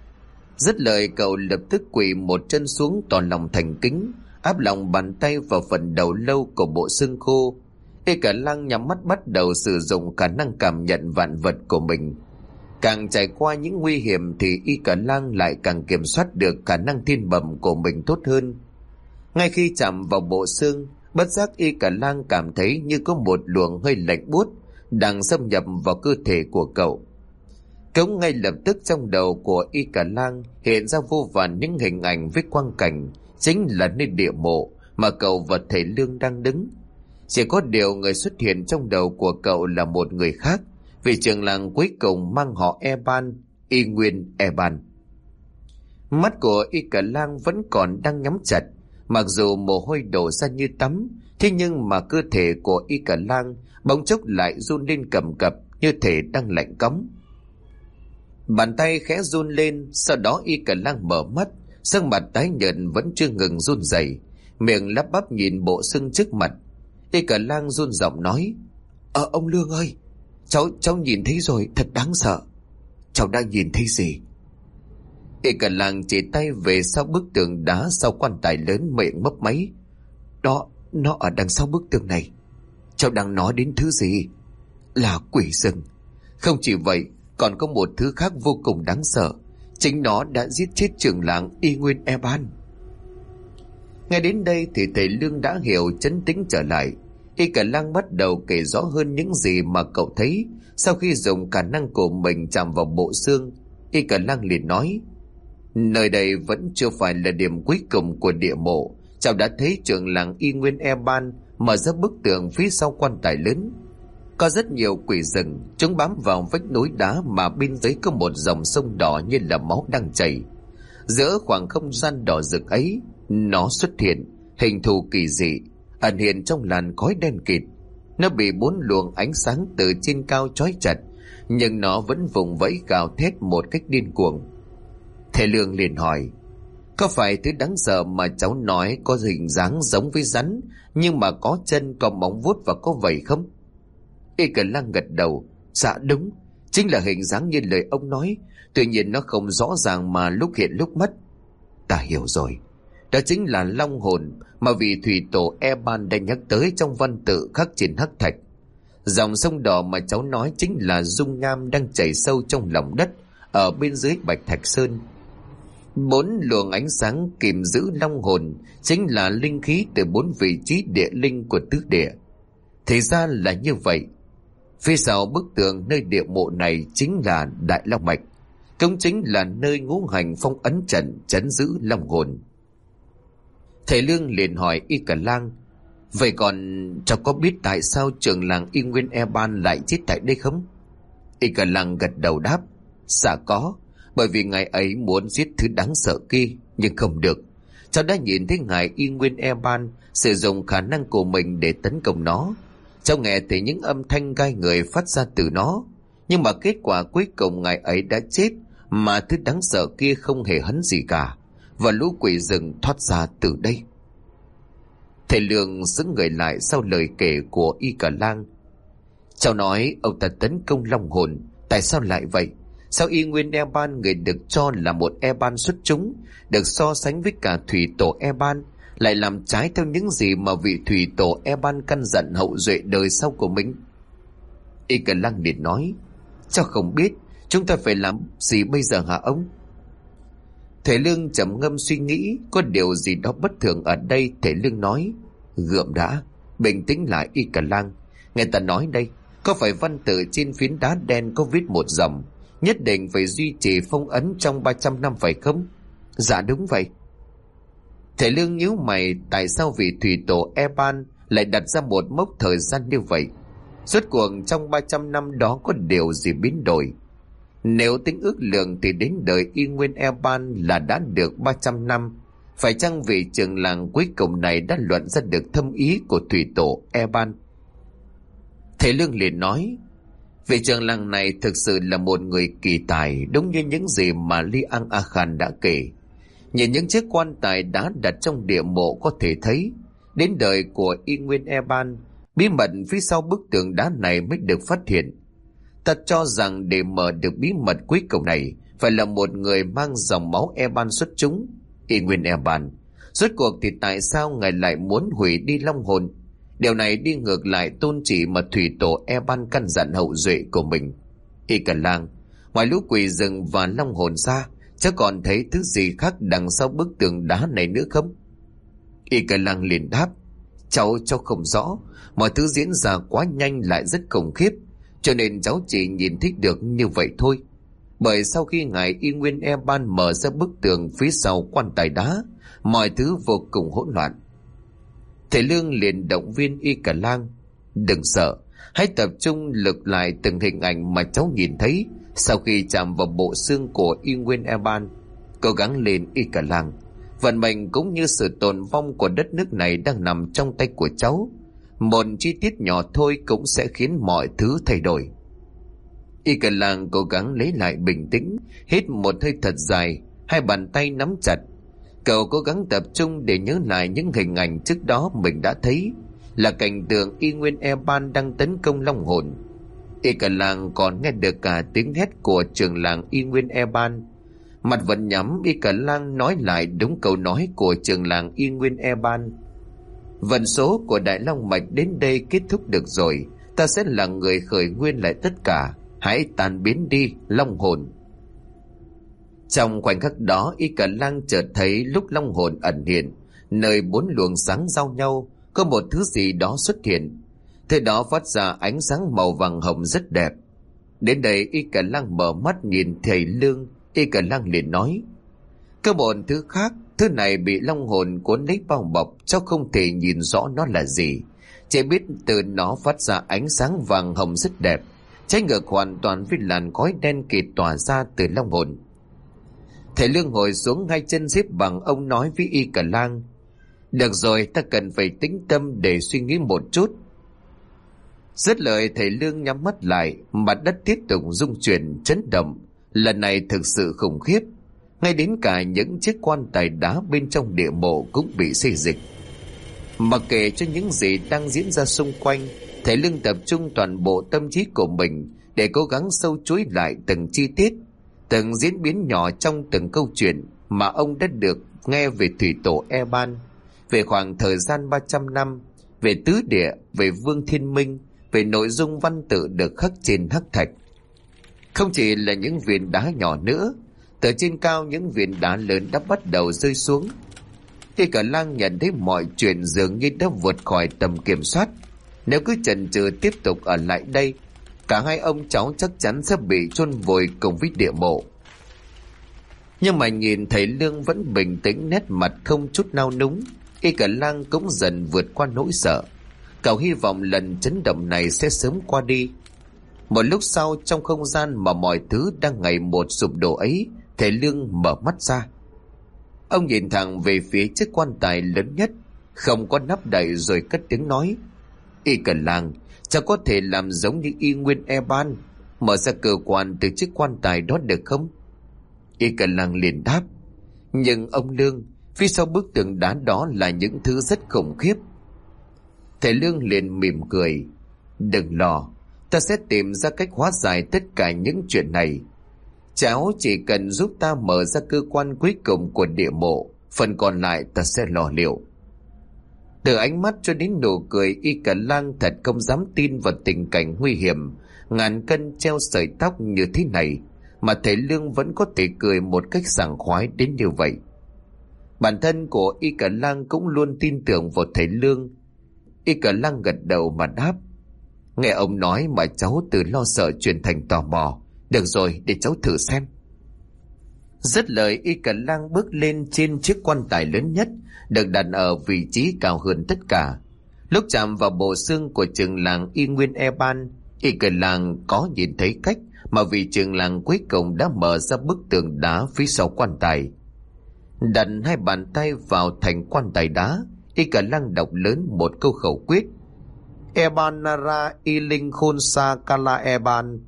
Dứt lời, cậu lập tức quỳ một chân xuống, tỏ lòng thành kính, áp lòng bàn tay vào phần đầu lâu của bộ xương khô. Y Cả Lang nhắm mắt bắt đầu sử dụng khả năng cảm nhận vạn vật của mình. Càng trải qua những nguy hiểm thì Y Cả Lang lại càng kiểm soát được khả năng thiên bẩm của mình tốt hơn. Ngay khi chạm vào bộ xương, bất giác Y Cả Lang cảm thấy như có một luồng hơi lạnh buốt đang xâm nhập vào cơ thể của cậu. Cũng ngay lập tức trong đầu của Y Cả Lang hiện ra vô vàn những hình ảnh với quang cảnh chính là nơi địa mộ mà cậu và thầy Lương đang đứng. Chỉ có điều người xuất hiện trong đầu của cậu là một người khác, vì trường làng cuối cùng mang họ Eban, Y Nguyên Eban. Mắt của Y Cả Lang vẫn còn đang nhắm chặt, mặc dù mồ hôi đổ ra như tắm, thế nhưng mà cơ thể của Y Cả Lang bỗng chốc lại run lên cầm cập như thể đang lạnh cóng. Bàn tay khẽ run lên, sau đó Y Cả Lang mở mắt, sắc mặt tái nhợt vẫn chưa ngừng run rẩy, miệng lắp bắp nhìn bộ xương trước mặt. Y Cả Lang run giọng nói: ông Lương ơi, cháu nhìn thấy rồi, thật đáng sợ. Cháu đang nhìn thấy gì? Y Cả Lang chỉ tay về sau bức tường đá sau quan tài lớn, miệng mấp máy: đó, nó ở đằng sau bức tường này. Cháu đang nói đến thứ gì? Là quỷ rừng. Không chỉ vậy, còn có một thứ khác vô cùng đáng sợ, chính nó đã giết chết trưởng làng Y Nguyên Eban. Ngay đến đây thì thầy Lương đã hiểu, trấn tĩnh trở lại. Y Cả Lang bắt đầu kể rõ hơn những gì mà cậu thấy sau khi dùng khả năng của mình chạm vào bộ xương. Y Cả Lang liền nói: nơi đây vẫn chưa phải là điểm cuối cùng của địa mộ. Cháu đã thấy trưởng làng Y Nguyên Eban mở ra bức tường phía sau quan tài lớn. Có rất nhiều quỷ rừng, chúng bám vào vách núi đá mà bên dưới có một dòng sông đỏ như là máu đang chảy. Giữa khoảng không gian đỏ rực ấy, nó xuất hiện, hình thù kỳ dị, ẩn hiện trong làn khói đen kịt. Nó bị 4 luồng ánh sáng từ trên cao trói chặt, nhưng nó vẫn vùng vẫy gào thét một cách điên cuồng. Thầy Lương liền hỏi: có phải thứ đáng sợ mà cháu nói có hình dáng giống với rắn, nhưng mà có chân, có móng vuốt và có vảy không? Y Cả Lang gật đầu: dạ đúng, chính là hình dáng như lời ông nói, tuy nhiên nó không rõ ràng mà lúc hiện lúc mất. Ta hiểu rồi, đó chính là long hồn mà vị thủy tổ Eban đã nhắc tới trong văn tự khắc trên hắc thạch. Dòng sông đỏ mà cháu nói chính là dung nham đang chảy sâu trong lòng đất ở bên dưới Bạch Thạch Sơn. 4 luồng ánh sáng kìm giữ long hồn chính là linh khí từ 4 vị trí địa linh của tứ địa. Thì ra là như vậy. Phía sau bức tường nơi địa mộ này chính là Đại Long Mạch, cũng chính là nơi ngũ hành phong ấn trận trấn giữ long hồn. Thầy Lương liền hỏi Y Cả Lang: vậy còn cháu có biết tại sao trưởng làng Y Nguyên Eban lại chết tại đây không? Y Cả Lang gật đầu đáp: dạ có, bởi vì ngài ấy muốn giết thứ đáng sợ kia nhưng không được. Cháu đã nhìn thấy ngài Y Nguyên Eban sử dụng khả năng của mình để tấn công nó. Cháu nghe thấy những âm thanh gai người phát ra từ nó, nhưng mà kết quả cuối cùng ngài ấy đã chết, mà thứ đáng sợ kia không hề hấn gì cả, và lũ quỷ rừng thoát ra từ đây. Thầy Lương sững người lại sau lời kể của Y Cả Lang. Cháu nói ông ta tấn công long hồn, tại sao lại vậy? Sao y nguyên Eban, người được cho là một Eban xuất chúng, được so sánh với cả thủy tổ Eban, lại làm trái theo những gì mà vị thủy tổ Eban căn dặn hậu duệ đời sau của mình? Y Cờ Lăng liền nói: Cháu không biết, chúng ta phải làm gì bây giờ hả ông? Thầy Lương trầm ngâm suy nghĩ, có điều gì đó bất thường ở đây. Thầy Lương nói: Gượm đã, bình tĩnh lại Y Cờ Lăng. Người ta nói đây, có phải văn tự trên phiến đá đen có viết một dòng, nhất định phải duy trì phong ấn trong 300 năm phải không? Dạ đúng vậy. Thầy Lương nhíu mày, tại sao vị thủy tổ Eban lại đặt ra một mốc thời gian như vậy? Rốt cuộc trong 300 năm đó có điều gì biến đổi? Nếu tính ước lượng thì đến đời y nguyên Eban là đã được 300 năm. Phải chăng vị trường làng cuối cùng này đã luận ra được thâm ý của thủy tổ Eban? Thầy Lương liền nói: Vị trường làng này thực sự là một người kỳ tài, đúng như những gì mà Li Ang A Khan đã kể. Nhìn những chiếc quan tài đá đặt trong địa mộ có thể thấy, đến đời của y nguyên Eban, bí mật phía sau bức tường đá này mới được phát hiện. Ta cho rằng để mở được bí mật cuối cùng này, phải là một người mang dòng máu Eban xuất chúng. Y nguyên Eban, rốt cuộc thì tại sao ngài lại muốn hủy đi long hồn? Điều này đi ngược lại tôn chỉ mà thủy tổ Eban căn dặn hậu duệ của mình. Y Cờ Lang, ngoài lũ quỷ rừng và long hồn ra, cháu còn thấy thứ gì khác đằng sau bức tường đá này nữa không? Y Cờ Lang liền đáp: Cháu không rõ, mọi thứ diễn ra quá nhanh lại rất khủng khiếp, cho nên cháu chỉ nhìn thích được như vậy thôi. Bởi sau khi ngài y nguyên Eban mở ra bức tường phía sau quan tài đá, mọi thứ vô cùng hỗn loạn. Thầy Lương liền động viên Y Cờ Lang: Đừng sợ, hãy tập trung lực lại từng hình ảnh mà cháu nhìn thấy sau khi chạm vào bộ xương của y nguyên Eban. Cố gắng lên Y Cờ Lang, vận mệnh cũng như sự tồn vong của đất nước này đang nằm trong tay của cháu. Một chi tiết nhỏ thôi cũng sẽ khiến mọi thứ thay đổi. Y Cờ Lang cố gắng lấy lại bình tĩnh, hít một hơi thật dài, hai bàn tay nắm chặt. Cậu cố gắng tập trung để nhớ lại những hình ảnh trước đó mình đã thấy, là cảnh tượng y nguyên Eban đang tấn công long hồn. Y Cờ Lang còn nghe được cả tiếng hét của trường làng y nguyên Eban. Mặt vẫn nhắm, Y Cờ Lang nói lại đúng câu nói của trường làng y nguyên Eban: Vận số của Đại Long Mạch đến đây kết thúc được rồi, ta sẽ là người khởi nguyên lại tất cả. Hãy tan biến đi, long hồn. Trong khoảnh khắc đó, Y Cờ Lang chợt thấy lúc long hồn ẩn hiện, nơi bốn luồng sáng giao nhau, có một thứ gì đó xuất hiện. Thế đó phát ra ánh sáng màu vàng hồng rất đẹp. Đến đây Y Cờ Lang mở mắt nhìn thầy Lương. Y Cờ Lang liền nói: Có một thứ khác, thứ này bị long hồn cuốn lấy bao bọc, cháu không thể nhìn rõ nó là gì, chỉ biết từ nó phát ra ánh sáng vàng hồng rất đẹp, trái ngược hoàn toàn với làn khói đen kịt tỏa ra từ long hồn. Thầy Lương ngồi xuống, hai chân xếp bằng, ông nói với Y Cờ Lang: Được rồi, ta cần phải tĩnh tâm để suy nghĩ một chút. Dứt lời, thầy Lương nhắm mắt lại, mặt đất tiếp tục rung chuyển chấn động, lần này thực sự khủng khiếp. Ngay đến cả những chiếc quan tài đá bên trong địa mộ cũng bị xê dịch. Mặc kệ cho những gì đang diễn ra xung quanh, thầy Lương tập trung toàn bộ tâm trí của mình để cố gắng sâu chuỗi lại từng chi tiết, từng diễn biến nhỏ trong từng câu chuyện mà ông đã được nghe về thủy tổ Eban, về khoảng thời gian 300 năm, về tứ địa, về Vương Thiên Minh, về nội dung văn tự được khắc trên hắc thạch. Không chỉ là những viên đá nhỏ nữa, từ trên cao những viên đá lớn đã bắt đầu rơi xuống. Y Cờ Lang nhận thấy mọi chuyện dường như đã vượt khỏi tầm kiểm soát. Nếu cứ chần chừ tiếp tục ở lại đây, cả hai ông cháu chắc chắn sẽ bị chôn vùi cùng với địa mộ. Nhưng mà nhìn thầy Lương vẫn bình tĩnh, nét mặt không chút nao núng, Y Cờ Lang cũng dần vượt qua nỗi sợ. Cậu hy vọng lần chấn động này sẽ sớm qua đi. Một lúc sau, trong không gian mà mọi thứ đang ngày một sụp đổ ấy, thầy Lương mở mắt ra. Ông nhìn thẳng về phía chiếc quan tài lớn nhất, không có nắp đậy, rồi cất tiếng nói: Y Cờ Lang, cháu có thể làm giống như y nguyên Eban, mở ra cơ quan từ chiếc quan tài đó được không? Y Cờ Lang liền đáp: Nhưng ông Lương, phía sau bức tường đá đó là những thứ rất khủng khiếp. Thầy Lương liền mỉm cười: Đừng lo, ta sẽ tìm ra cách hóa giải tất cả những chuyện này. Cháu chỉ cần giúp ta mở ra cơ quan cuối cùng của địa mộ, phần còn lại ta sẽ lo liệu. Từ ánh mắt cho đến nụ cười, Y Cả Lang thật không dám tin vào tình cảnh nguy hiểm, ngàn cân treo sợi tóc như thế này, mà thầy Lương vẫn có thể cười một cách sảng khoái đến như vậy. Bản thân của Y Cả Lang cũng luôn tin tưởng vào thầy Lương. Y Cả Lang gật đầu mà đáp: nghe ông nói mà cháu từ lo sợ chuyển thành tò mò. Được rồi, để cháu thử xem. Dứt lời, Y Cả Lang bước lên trên chiếc quan tài lớn nhất, được đặt ở vị trí cao hơn tất cả. Lúc chạm vào bộ xương của trường làng Y Nguyên Eban, Y Cả Lang có nhìn thấy cách mà vị trường làng cuối cùng đã mở ra bức tường đá phía sau quan tài. Đặt hai bàn tay vào thành quan tài đá, Y Cả Lang đọc lớn một câu khẩu quyết: Eban Nara Y Linh Khôn Sa Kala Eban.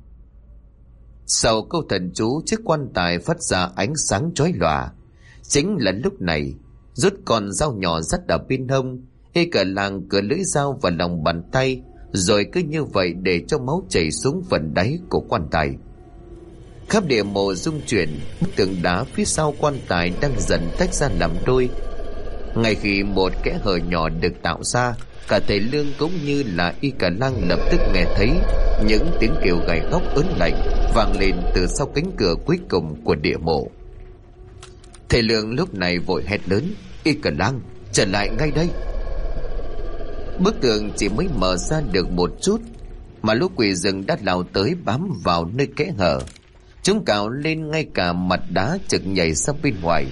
Sau câu thần chú, chiếc quan tài phát ra ánh sáng chói lòa. Chính là lúc này, rút con dao nhỏ dắt ở bên hông, Y Cả Lang cứa lưỡi dao vào lòng bàn tay, rồi cứ như vậy để cho máu chảy xuống phần đáy của quan tài. Khắp địa mộ rung chuyển, bức tường đá phía sau quan tài đang dần tách ra làm đôi. Ngay khi một kẽ hở nhỏ được tạo ra, cả thầy Lương cũng như là Y Cả Lang lập tức nghe thấy những tiếng kêu gai góc ớn lạnh vang lên từ sau cánh cửa cuối cùng của địa mộ. Thầy Lương lúc này vội hét lớn: Y Cả Lang, trở lại ngay đây! Bức tường chỉ mới mở ra được một chút, mà lũ quỷ rừng đã lao tới bám vào nơi kẽ hở. Chúng cào lên ngay cả mặt đá trực nhảy ra bên ngoài.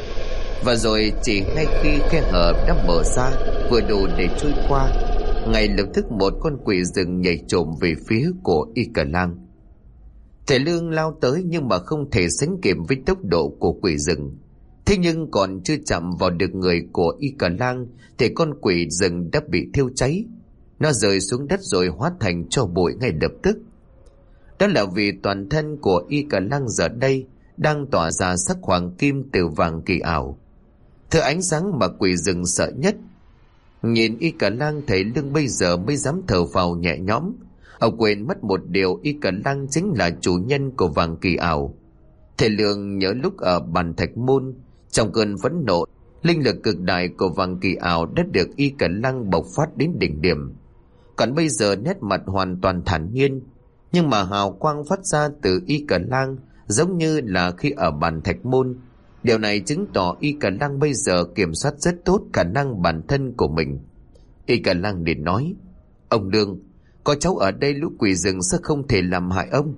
Và rồi chỉ ngay khi khe hở đã mở ra vừa đủ để trôi qua, ngay lập tức một con quỷ rừng nhảy trộm về phía của Y Cả Lang. Thầy Lương lao tới nhưng mà không thể sánh kịp với tốc độ của quỷ rừng. Thế nhưng còn chưa chạm vào được người của Y Cả Lang thì con quỷ rừng đã bị thiêu cháy. Nó rơi xuống đất rồi hóa thành tro bụi ngay lập tức. Đó là vì toàn thân của Y Cả Lang giờ đây đang tỏa ra sắc hoàng kim từ vàng kỳ ảo, thứ ánh sáng mà quỷ rừng sợ nhất. Nhìn Y Cả Lang, thầy Lương bây giờ mới dám thở phào nhẹ nhõm. Ông quên mất một điều, Y Cả Lang chính là chủ nhân của vàng kỳ ảo. Thầy Lương nhớ lúc ở bàn thạch môn, trong cơn phẫn nộ, linh lực cực đại của vàng kỳ ảo đã được Y Cả Lang bộc phát đến đỉnh điểm. Còn bây giờ nét mặt hoàn toàn thản nhiên, nhưng mà hào quang phát ra từ Y Cả Lang giống như là khi ở bàn thạch môn. Điều này chứng tỏ Y Cả Lang bây giờ kiểm soát rất tốt khả năng bản thân của mình. Y Cả Lang liền nói: ông Lương, có cháu ở đây lũ quỷ rừng sẽ không thể làm hại ông.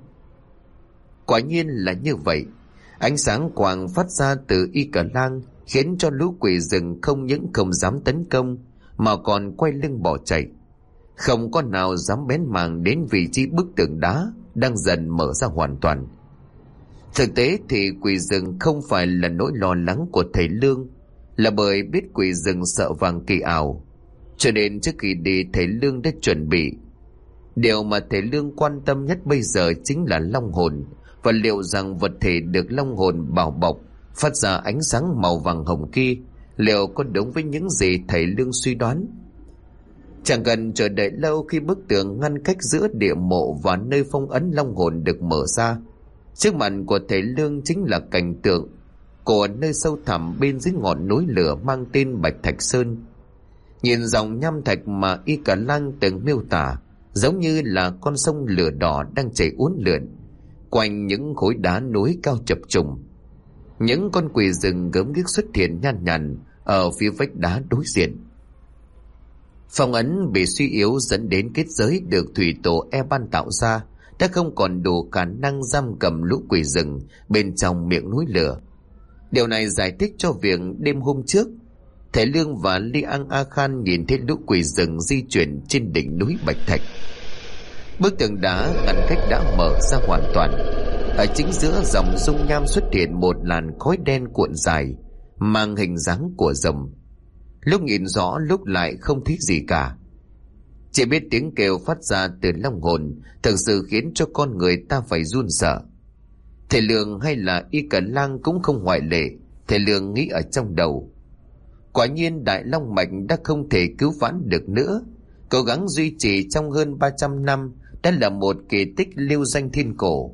Quả nhiên là như vậy. Ánh sáng quang phát ra từ Y Cả Lang khiến cho lũ quỷ rừng không những không dám tấn công mà còn quay lưng bỏ chạy. Không con nào dám bén mảng đến vị trí bức tường đá đang dần mở ra hoàn toàn. Thực tế thì quỷ rừng không phải là nỗi lo lắng của thầy Lương, là bởi biết quỷ rừng sợ vàng kỳ ảo, cho nên trước khi đi thầy Lương đã chuẩn bị. Điều mà thầy Lương quan tâm nhất bây giờ chính là long hồn, và liệu rằng vật thể được long hồn bảo bọc phát ra ánh sáng màu vàng hồng kia liệu có đúng với những gì thầy Lương suy đoán. Chẳng cần chờ đợi lâu, khi bức tường ngăn cách giữa địa mộ và nơi phong ấn long hồn được mở ra, trước mặt của thầy Lương chính là cảnh tượng của nơi sâu thẳm bên dưới ngọn núi lửa mang tên Bạch Thạch Sơn. Nhìn dòng nham thạch mà Y Cả Lang từng miêu tả giống như là con sông lửa đỏ đang chảy uốn lượn quanh những khối đá núi cao chập trùng. Những con quỷ rừng gớm ghiếc xuất hiện nhàn nhàn ở phía vách đá đối diện. Phong ấn bị suy yếu dẫn đến kết giới được thủy tổ Eban tạo ra đã không còn đủ khả năng giam cầm lũ quỷ rừng bên trong miệng núi lửa. Điều này giải thích cho việc đêm hôm trước thầy Lương và Liang A Khan nhìn thấy lũ quỷ rừng di chuyển trên đỉnh núi Bạch Thạch. Bức tường đá ngăn cách đã mở ra hoàn toàn. Ở chính giữa dòng dung nham xuất hiện một làn khói đen cuộn dài mang hình dáng của rồng. Lúc nhìn rõ lúc lại không thấy gì cả, chỉ biết tiếng kêu phát ra từ long hồn thực sự khiến cho con người ta phải run sợ. Thầy Lương hay là Y Cả Lang cũng không ngoại lệ. Thầy Lương nghĩ ở trong đầu, quả nhiên Đại Long Mạch đã không thể cứu vãn được nữa. Cố gắng duy trì trong hơn 300 năm đã là một kỳ tích lưu danh thiên cổ.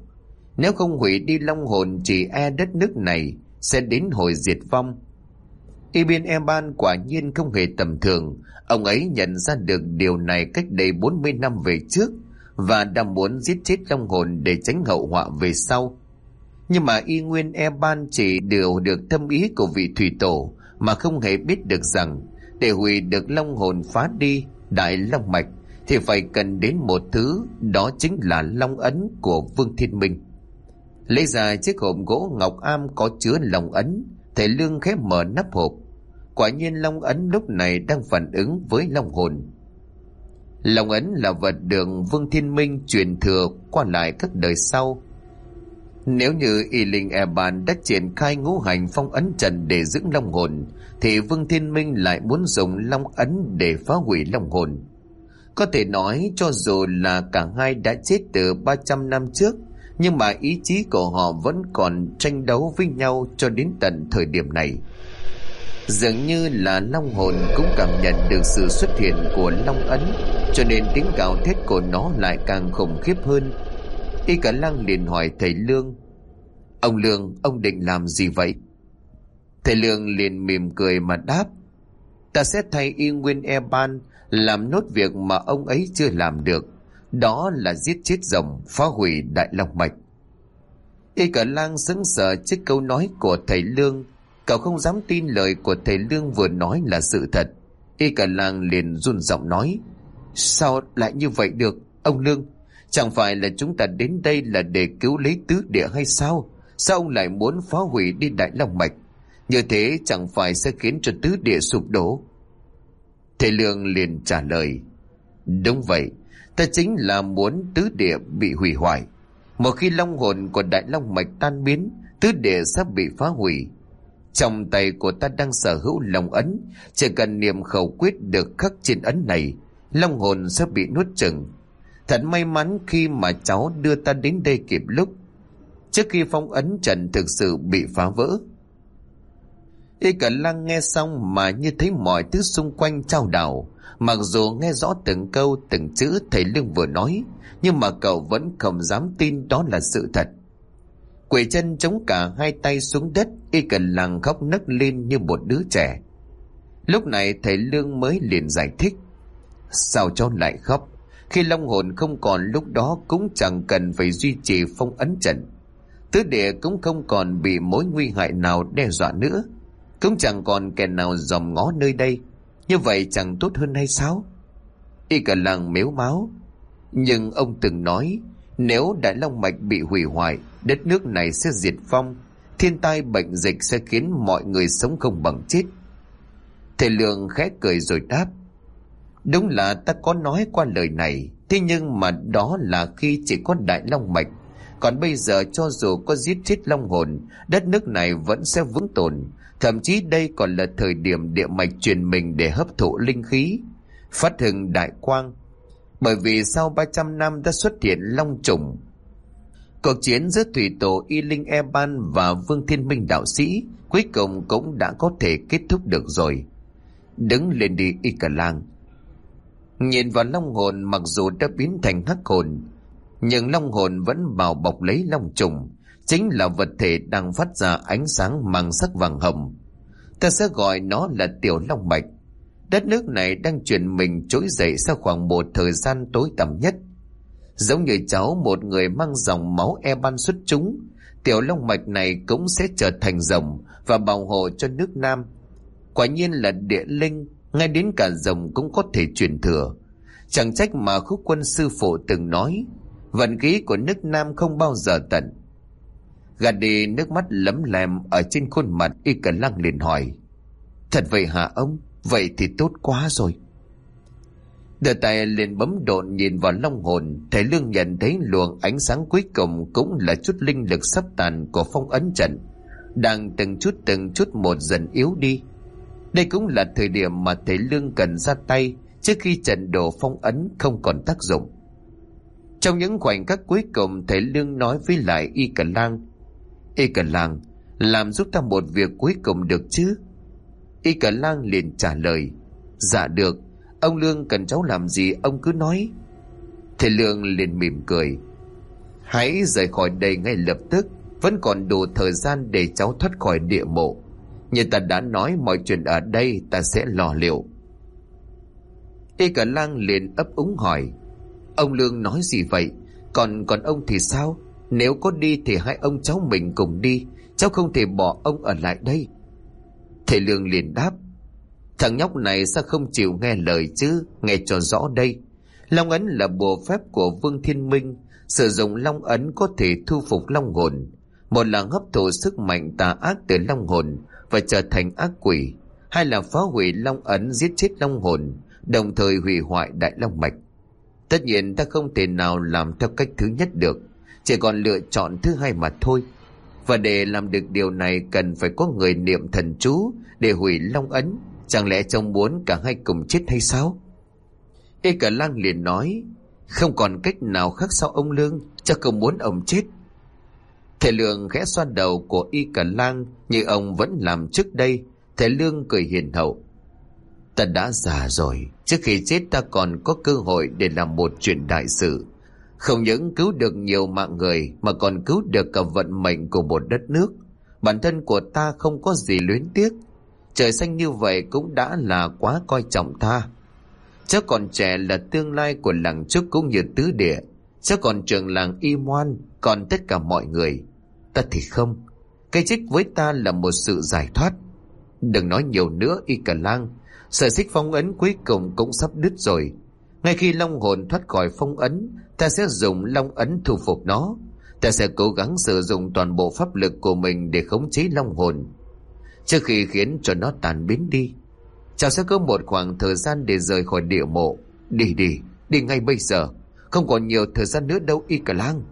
Nếu không hủy đi long hồn, chỉ e đất nước này sẽ đến hồi diệt vong. Ibn Eban quả nhiên không hề tầm thường. Ông ấy nhận ra được điều này cách đây 40 năm về trước và đã muốn giết chết long hồn để tránh hậu họa về sau. Nhưng mà Y Nguyên Eban chỉ điều được thâm ý của vị thủy tổ mà không hề biết được rằng để hủy được long hồn phá đi đại long mạch thì phải cần đến một thứ, đó chính là long ấn của Vương Thiên Minh. Lấy ra chiếc hộp gỗ ngọc am có chứa long ấn, thầy Lương khép mở nắp hộp. Quả nhiên long ấn lúc này đang phản ứng với long hồn. Long ấn là vật được Vương Thiên Minh truyền thừa qua lại các đời sau. Nếu như Y Linh Eban đã triển khai ngũ hành phong ấn trận để giữ long hồn, thì Vương Thiên Minh lại muốn dùng long ấn để phá hủy long hồn. Có thể nói cho dù là cả hai đã chết từ 300 năm trước, nhưng mà ý chí của họ vẫn còn tranh đấu với nhau cho đến tận thời điểm này. Dường như là long hồn cũng cảm nhận được sự xuất hiện của long ấn, cho nên tiếng gào thét của nó lại càng khủng khiếp hơn. Y Cả Lăng liền hỏi thầy Lương: "Ông Lương, ông định làm gì vậy?" Thầy Lương liền mỉm cười mà đáp: "Ta sẽ thay Y Nguyên Eban làm nốt việc mà ông ấy chưa làm được, đó là giết chết rồng, phá hủy đại long mạch." Y Cả Lang sững sờ trước câu nói của thầy Lương. Cậu không dám tin lời của thầy Lương vừa nói là sự thật. Y Cả Lang liền run giọng nói: "Sao lại như vậy được, ông Lương? Chẳng phải là chúng ta đến đây là để cứu lấy tứ địa hay sao? Sao ông lại muốn phá hủy đi đại long mạch? Như thế chẳng phải sẽ khiến cho tứ địa sụp đổ?" Thầy Lương liền trả lời: "Đúng vậy, ta chính là muốn tứ địa bị hủy hoại. Một khi long hồn của đại long mạch tan biến, tứ địa sắp bị phá hủy. Trong tay của ta đang sở hữu long ấn, chỉ cần niệm khẩu quyết được khắc trên ấn này, long hồn sẽ bị nuốt chửng. Thật may mắn khi mà cháu đưa ta đến đây kịp lúc, trước khi phong ấn trận thực sự bị phá vỡ." Y Cả Lăng nghe xong mà như thấy mọi thứ xung quanh chao đảo. Mặc dù nghe rõ từng câu từng chữ thầy Lương vừa nói, nhưng mà cậu vẫn không dám tin đó là sự thật. Quỳ chân chống cả hai tay xuống đất, Y Cả Lăng khóc nấc lên như một đứa trẻ. Lúc này thầy Lương mới liền giải thích: "Sao cháu lại khóc? Khi long hồn không còn, lúc đó cũng chẳng cần phải duy trì phong ấn trận. Tứ địa cũng không còn bị mối nguy hại nào đe dọa nữa, cũng chẳng còn kẻ nào dòm ngó nơi đây. Như vậy chẳng tốt hơn hay sao?" Y Cả Lăng mếu máo: "Nhưng ông từng nói nếu đại long mạch bị hủy hoại, đất nước này sẽ diệt vong, thiên tai bệnh dịch sẽ khiến mọi người sống không bằng chết." Thầy Lương khẽ cười rồi đáp: "Đúng là ta có nói qua lời này, thế nhưng mà đó là khi chỉ có đại long mạch. Còn bây giờ cho dù có giết chết long hồn, đất nước này vẫn sẽ vững tồn. Thậm chí đây còn là thời điểm địa mạch truyền mình để hấp thụ linh khí, phát hưng đại quang. Bởi vì sau 300 năm đã xuất hiện long trùng. Cuộc chiến giữa thủy tổ Y Linh Eban và Vương Thiên Minh đạo sĩ cuối cùng cũng đã có thể kết thúc được rồi. Đứng lên đi Y Cả Lang." Nhìn vào long hồn, mặc dù đã biến thành hắc hồn, nhưng long hồn vẫn bao bọc lấy long trùng, chính là vật thể đang phát ra ánh sáng mang sắc vàng hồng. Ta sẽ gọi nó là tiểu long mạch. Đất nước này đang chuyển mình trỗi dậy sau khoảng một thời gian tối tăm nhất. Giống như cháu, một người mang dòng máu Eban xuất chúng, tiểu long mạch này cũng sẽ trở thành rồng và bảo hộ cho nước Nam. Quả nhiên là địa linh, ngay đến cả rồng cũng có thể truyền thừa. Chẳng trách mà Khúc Quân sư phụ từng nói, vận khí của nước Nam không bao giờ tận." Gạt đi nước mắt lấm lem ở trên khuôn mặt, Y Cả Lăng liền hỏi: "Thật vậy hả ông? Vậy thì tốt quá rồi." Đưa tay liền bấm độn nhìn vào long hồn, thầy Lương nhận thấy luồng ánh sáng cuối cùng cũng là chút linh lực sắp tàn của phong ấn trận, đang từng chút một dần yếu đi. Đây cũng là thời điểm mà thầy Lương cần ra tay trước khi trận đồ phong ấn không còn tác dụng. Trong những khoảnh khắc cuối cùng, thầy Lương nói với lại Y Cả Lang: "Y Cả Lang, làm giúp ta một việc cuối cùng được chứ?" Y Cả Lang liền trả lời: "Dạ được, ông Lương cần cháu làm gì ông cứ nói." Thầy Lương liền mỉm cười: Hãy rời khỏi đây ngay lập tức, vẫn còn đủ thời gian để cháu thoát khỏi địa mộ. Như ta đã nói, mọi chuyện ở đây ta sẽ lo liệu. Y Cả Lang liền ấp úng hỏi: ông Lương nói gì vậy? Còn ông thì sao? Nếu có đi thì hai ông cháu mình cùng đi, cháu không thể bỏ ông ở lại đây. Thầy Lương liền đáp: thằng nhóc này sao không chịu nghe lời chứ? Nghe cho rõ đây. Long ấn là bùa phép của Vương Thiên Minh. Sử dụng long ấn có thể thu phục long hồn. Một là hấp thụ sức mạnh tà ác từ long hồn và trở thành ác quỷ, hai là phá hủy long ấn, giết chết long hồn, đồng thời hủy hoại đại long mạch. Tất nhiên ta không thể nào làm theo cách thứ nhất được, chỉ còn lựa chọn thứ hai mà thôi. Và để làm được điều này cần phải có người niệm thần chú để hủy long ấn. Chẳng lẽ trông muốn cả hai cùng chết hay sao? Y Cả Lang liền nói: không còn cách nào khác sao ông Lương? Chắc không muốn ông chết. Thầy Lương khẽ xoa đầu của Y Cả Lang như ông vẫn làm trước đây. Thầy Lương cười hiền hậu: ta đã già rồi, trước khi chết ta còn có cơ hội để làm một chuyện đại sự. Không những cứu được nhiều mạng người mà còn cứu được cả vận mệnh của một đất nước. Bản thân của ta không có gì luyến tiếc. Trời xanh như vậy cũng đã là quá coi trọng ta. Cháu còn trẻ là tương lai của làng Trúc cũng như tứ địa. Cháu còn trưởng làng Y Moan, còn tất cả mọi người. Ta thì không. Cái chết với ta là một sự giải thoát. Đừng nói nhiều nữa Y Cả Lang. Sợi xích phong ấn cuối cùng cũng sắp đứt rồi. Ngay khi long hồn thoát khỏi phong ấn, ta sẽ dùng long ấn thu phục nó. Ta sẽ cố gắng sử dụng toàn bộ pháp lực của mình để khống chế long hồn, trước khi khiến cho nó tàn biến đi. Cháu sẽ có một khoảng thời gian để rời khỏi địa mộ. Đi ngay bây giờ. Không còn nhiều thời gian nữa đâu Y Cả Lang.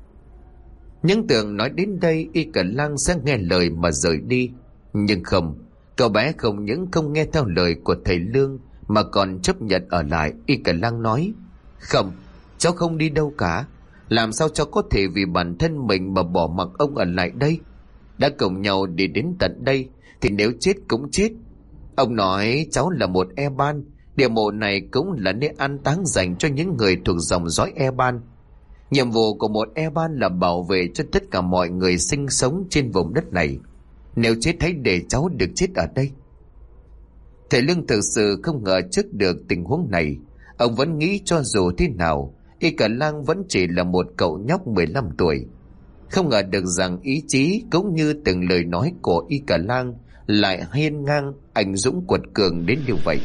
Những tưởng nói đến đây Y Cả Lang sẽ nghe lời mà rời đi. Nhưng không, cậu bé không những không nghe theo lời của thầy Lương mà còn chấp nhận ở lại. Y Cả Lang nói: không, cháu không đi đâu cả. Làm sao cháu có thể vì bản thân mình mà bỏ mặc ông ở lại đây? Đã cùng nhau đi đến tận đây thì nếu chết cũng chết. Ông nói cháu là một Eban. Địa mộ này cũng là nơi an táng dành cho những người thuộc dòng dõi Eban. Nhiệm vụ của một Eban là bảo vệ cho tất cả mọi người sinh sống trên vùng đất này. Nếu chết hãy để cháu được chết ở đây. Thầy Lương thực sự không ngờ trước được tình huống này. Ông vẫn nghĩ cho dù thế nào Y Cả Lang vẫn chỉ là một cậu nhóc 15 tuổi. Không ngờ được rằng ý chí cũng như từng lời nói của Y Cả Lang lại hiên ngang, anh dũng quật cường đến như vậy.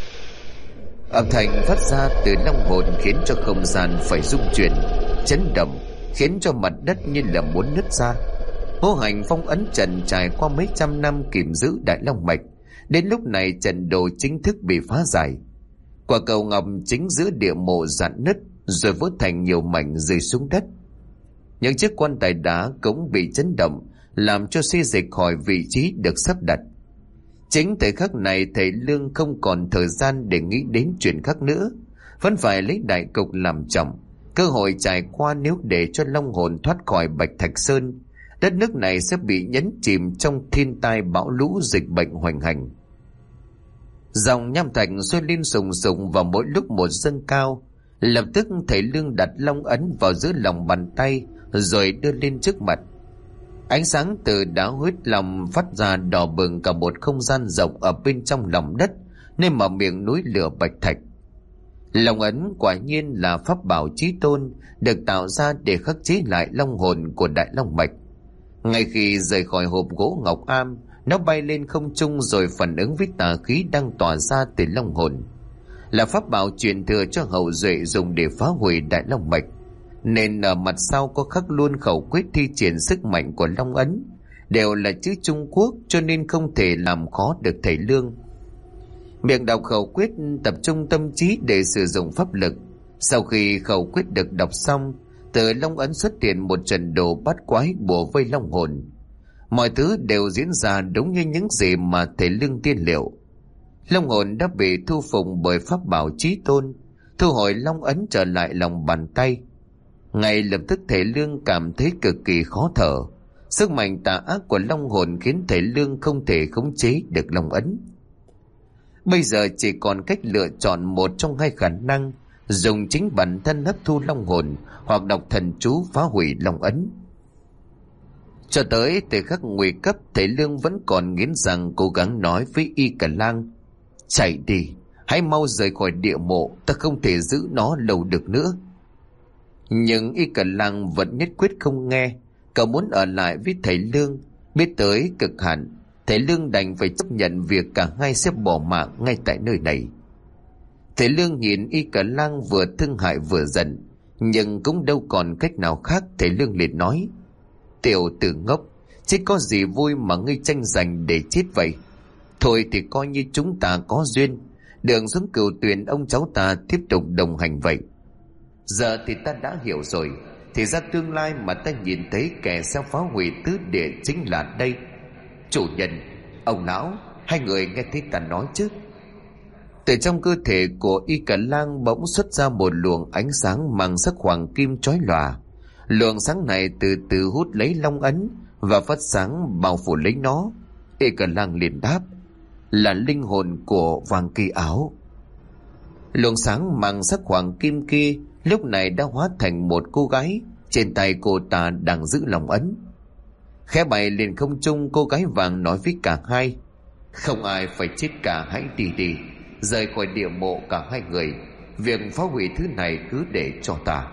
Âm thanh phát ra từ long hồn khiến cho không gian phải rung chuyển, chấn động, khiến cho mặt đất như là muốn nứt ra. Ngô Hành phong ấn trận trải qua mấy trăm năm kìm giữ đại long mạch. Đến lúc này trận đồ chính thức bị phá giải. Quả cầu ngọc chính giữa địa mộ rạn nứt rồi vỡ thành nhiều mảnh rơi xuống đất. Những chiếc quan tài đá cũng bị chấn động, làm cho xê dịch khỏi vị trí được sắp đặt. Chính thời khắc này thầy Lương không còn thời gian để nghĩ đến chuyện khác nữa, vẫn phải lấy đại cục làm trọng. Cơ hội trải qua nếu để cho long hồn thoát khỏi Bạch Thạch Sơn, đất nước này sẽ bị nhấn chìm trong thiên tai bão lũ dịch bệnh hoành hành. Dòng nham thạch sôi lên sùng sùng vào mỗi lúc một dâng cao. Lập tức thầy Lương đặt long ấn vào giữa lòng bàn tay rồi đưa lên trước mặt. Ánh sáng từ đá huyết long phát ra đỏ bừng cả một không gian rộng ở bên trong lòng đất, nơi mà miệng núi lửa Bạch Thạch. Long ấn quả nhiên là pháp bảo chí tôn, được tạo ra để khắc chế lại long hồn của đại long mạch. Ngay khi rời khỏi hộp gỗ ngọc am, nó bay lên không trung rồi phản ứng với tà khí đang tỏa ra từ long hồn. Là pháp bảo truyền thừa cho hậu duệ dùng để phá hủy đại long mạch, nên ở mặt sau có khắc luôn khẩu quyết thi triển sức mạnh của long ấn, đều là chữ Trung Quốc cho nên không thể làm khó được thầy Lương. Miệng đọc khẩu quyết, tập trung tâm trí để sử dụng pháp lực. Sau khi khẩu quyết được đọc xong, từ long ấn xuất hiện một trận đồ bát quái bùa vây long hồn. Mọi thứ đều diễn ra đúng như những gì mà thầy Lương tiên liệu. Long hồn đã bị thu phục bởi pháp bảo chí tôn, thu hồi long ấn trở lại lòng bàn tay. Ngay lập tức thầy Lương cảm thấy cực kỳ khó thở. Sức mạnh tà ác của long hồn khiến thầy Lương không thể khống chế được long ấn. Bây giờ chỉ còn cách lựa chọn một trong hai khả năng, dùng chính bản thân hấp thu long hồn hoặc đọc thần chú phá hủy long ấn. Cho tới thời khắc nguy cấp, thầy Lương vẫn còn nghiến răng cố gắng nói với Y Cả Lang: chạy đi, hãy mau rời khỏi địa mộ, ta không thể giữ nó lâu được nữa. Nhưng Y Cả Lang vẫn nhất quyết không nghe, cậu muốn ở lại với thầy Lương. Biết tới cực hạn, thầy Lương đành phải chấp nhận việc cả hai sẽ bỏ mạng ngay tại nơi này. Thầy Lương nhìn Y Cả Lang vừa thương hại vừa giận, nhưng cũng đâu còn cách nào khác. Thầy Lương liền nói: tiểu tử ngốc, chứ có gì vui mà ngươi tranh giành để chết vậy? Thôi thì coi như chúng ta có duyên, đường xuống Cửu Tuyền ông cháu ta tiếp tục đồng hành vậy. Giờ thì ta đã hiểu rồi, thì ra tương lai mà ta nhìn thấy kẻ sẽ phá hủy tứ địa chính là đây. Chủ nhân, ông lão, hai người nghe thấy ta nói chứ? Từ trong cơ thể của Y Cả Lang bỗng xuất ra một luồng ánh sáng mang sắc hoàng kim chói lòa. Luồng sáng này từ từ hút lấy long ấn và phát sáng bao phủ lấy nó. Y Cả Lang liền đáp: là linh hồn của Vàng Kỳ Áo. Luồng sáng mang sắc hoàng kim kia lúc này đã hóa thành một cô gái, trên tay cô ta đang giữ long ấn. Khẽ bay lên không trung, cô gái vàng nói với cả hai: không ai phải chết cả, hãy đi đi, rời khỏi địa mộ cả hai người. Việc phá hủy thứ này cứ để cho ta.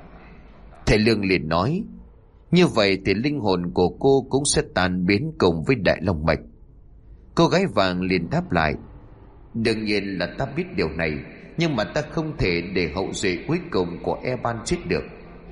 Thầy Lương liền nói: như vậy thì linh hồn của cô cũng sẽ tan biến cùng với đại long mạch. Cô gái vàng liền đáp lại: đương nhiên là ta biết điều này, nhưng mà ta không thể để hậu duệ cuối cùng của Eban chết được.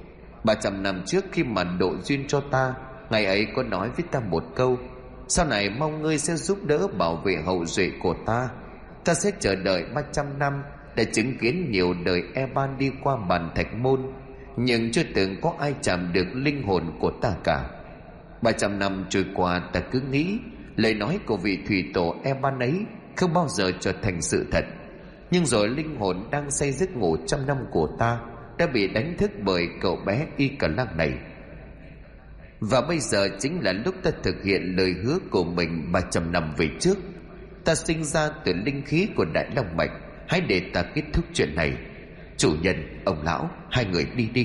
300 năm trước khi mà độ duyên cho ta, ngày ấy có nói với ta một câu: sau này mong ngươi sẽ giúp đỡ bảo vệ hậu duệ của ta. Ta sẽ chờ đợi 300 năm để chứng kiến nhiều đời Eban đi qua bàn thạch môn, nhưng chưa từng có ai chạm được linh hồn của ta cả. 300 năm trôi qua, ta cứ nghĩ lời nói của vị thủy tổ Eban ấy không bao giờ trở thành sự thật. Nhưng rồi linh hồn đang say giấc ngủ trăm năm của ta đã bị đánh thức bởi cậu bé Y Cả Lang này. Và bây giờ chính là lúc ta thực hiện lời hứa của mình 300 năm về trước. Ta sinh ra từ linh khí của đại long mạch, hãy để ta kết thúc chuyện này. Chủ nhân, ông lão, hai người đi đi.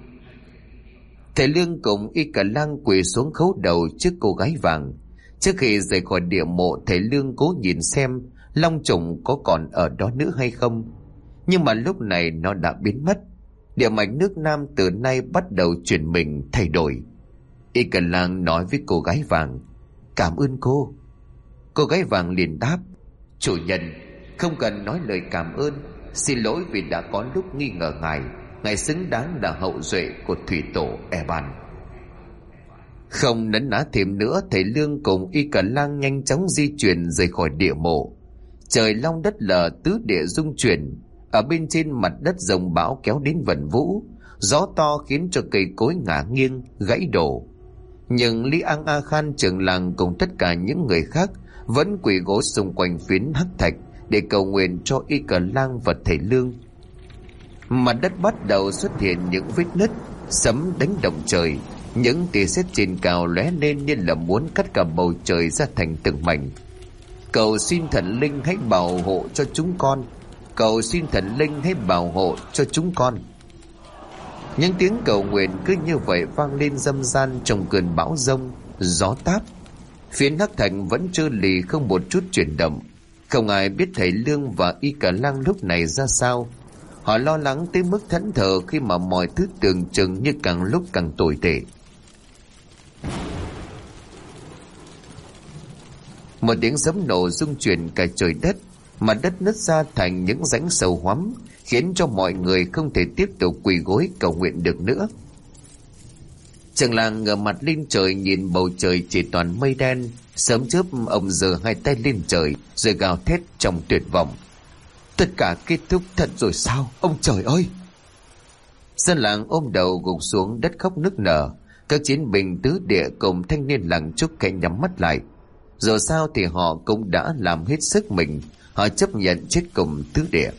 Thầy Lương cùng Y Cả Lang quỳ xuống khấu đầu trước cô gái vàng. Trước khi rời khỏi địa mộ, thầy Lương cố nhìn xem long trùng có còn ở đó nữa hay không. Nhưng mà lúc này nó đã biến mất. Địa mạch nước Nam từ nay bắt đầu chuyển mình thay đổi. Y Cả Lang nói với cô gái vàng: cảm ơn cô. Cô gái vàng liền đáp: chủ nhân, không cần nói lời cảm ơn. Xin lỗi vì đã có lúc nghi ngờ ngài. Ngài xứng đáng là hậu duệ của thủy tổ Eban. Không nấn ná thêm nữa, thầy Lương cùng Y Cả Lang nhanh chóng di chuyển rời khỏi địa mộ. Trời long đất lở, tứ địa rung chuyển. Ở bên trên mặt đất dòng bão kéo đến vần vũ, gió to khiến cho cây cối ngả nghiêng gãy đổ. Nhưng Lý An A Khan trưởng làng cùng tất cả những người khác vẫn quỳ gối xung quanh phiến hắc thạch để cầu nguyện cho Y Cả Lang và thầy Lương. Mặt đất bắt đầu xuất hiện những vết nứt, sấm đánh động trời. Những tia sét trên cao lóe lên như là muốn cắt cả bầu trời ra thành từng mảnh. Cầu xin thần linh hãy bảo hộ cho chúng con. Cầu xin thần linh hãy bảo hộ cho chúng con. Những tiếng cầu nguyện cứ như vậy vang lên râm ran trong cơn bão giông, gió táp. Phiến hắc thành vẫn trơ lì không một chút chuyển động. Không ai biết thầy Lương và Y Cả Lang lúc này ra sao. Họ lo lắng tới mức thẫn thờ khi mà mọi thứ tưởng chừng như càng lúc càng tồi tệ. Một tiếng sấm nổ rung chuyển cả trời đất. Mặt đất nứt ra thành những rãnh sâu hoắm, khiến cho mọi người không thể tiếp tục quỳ gối cầu nguyện được nữa. Trưởng làng ngửa mặt lên trời nhìn bầu trời chỉ toàn mây đen. Sớm chớp ông giơ hai tay lên trời rồi gào thét trong tuyệt vọng: tất cả kết thúc thật rồi sao, ông trời ơi! Dân làng ôm đầu gục xuống đất khóc nức nở. Các chiến binh tứ địa cùng thanh niên làng Trúc Cảnh nhắm mắt lại. Dù sao thì họ cũng đã làm hết sức mình. Họ chấp nhận chết cùng tứ địa.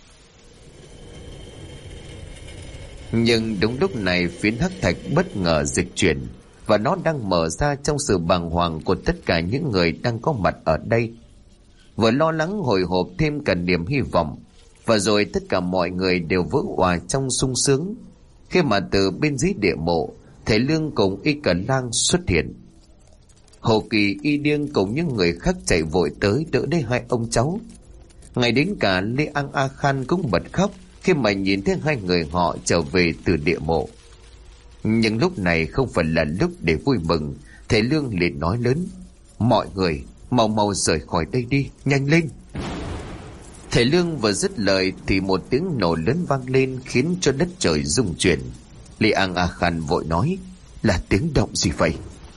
Nhưng đúng lúc này phiến hắc thạch bất ngờ dịch chuyển, và nó đang mở ra trong sự bàng hoàng của tất cả những người đang có mặt ở đây. Vừa lo lắng hồi hộp thêm cả niềm hy vọng, Và rồi tất cả mọi người đều vỡ òa trong sung sướng khi mà từ bên dưới địa mộ, thầy Lương cùng Y Cờ Lang xuất hiện. Hồ Kỳ, Y Điêng cùng những người khác chạy vội tới đỡ lấy hai ông cháu. Ngay đến cả Lê An A Khan cũng bật khóc khi mà nhìn thấy hai người họ trở về từ địa mộ. Nhưng lúc này không phải là lúc để vui mừng. Thầy Lương liền nói lớn: mọi người mau mau rời khỏi đây đi, nhanh lên. Thầy Lương vừa dứt lời thì một tiếng nổ lớn vang lên khiến cho đất trời rung chuyển. Lê An A Khan vội nói: là tiếng động gì vậy?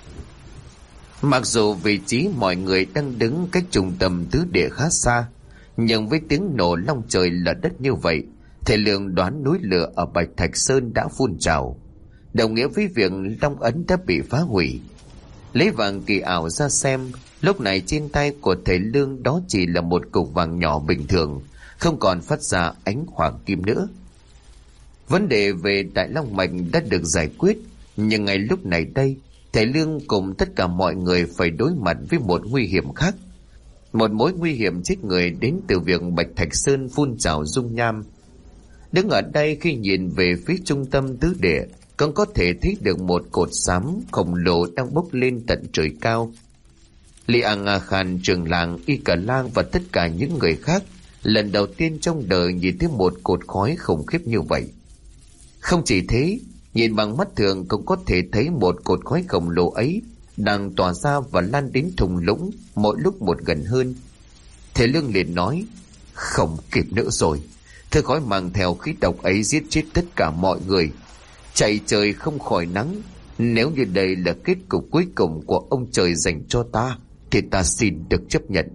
Mặc dù vị trí mọi người đang đứng cách trung tâm tứ địa khá xa, nhưng với tiếng nổ long trời lở đất như vậy, thầy Lương đoán núi lửa ở Bạch Thạch Sơn đã phun trào, đồng nghĩa với việc Long Ấn đã bị phá hủy. Lấy vàng kỳ ảo ra xem, lúc này trên tay của thầy Lương đó chỉ là một cục vàng nhỏ bình thường, không còn phát ra ánh hoàng kim nữa. Vấn đề về Đại Long Mạch đã được giải quyết, nhưng ngay lúc này đây, thầy Lương cùng tất cả mọi người phải đối mặt với một nguy hiểm khác. Một mối nguy hiểm chết người đến từ việc Bạch Thạch Sơn phun trào dung nham. Đứng ở đây khi nhìn về phía trung tâm tứ địa, còn có thể thấy được một cột xám khổng lồ đang bốc lên tận trời cao. Li An A Khan, trưởng làng, Y Cờ Lang và tất cả những người khác lần đầu tiên trong đời nhìn thấy một cột khói khủng khiếp như vậy. Không chỉ thế, nhìn bằng mắt thường cũng có thể thấy một cột khói khổng lồ ấy đang tỏa ra và lan đến thung lũng, mỗi lúc một gần hơn. Thầy Lương liền nói: không kịp nữa rồi, thứ khói mang theo khí độc ấy giết chết tất cả mọi người. Chạy trời không khỏi nắng, nếu như đây là kết cục cuối cùng của ông trời dành cho ta thì ta xin được chấp nhận.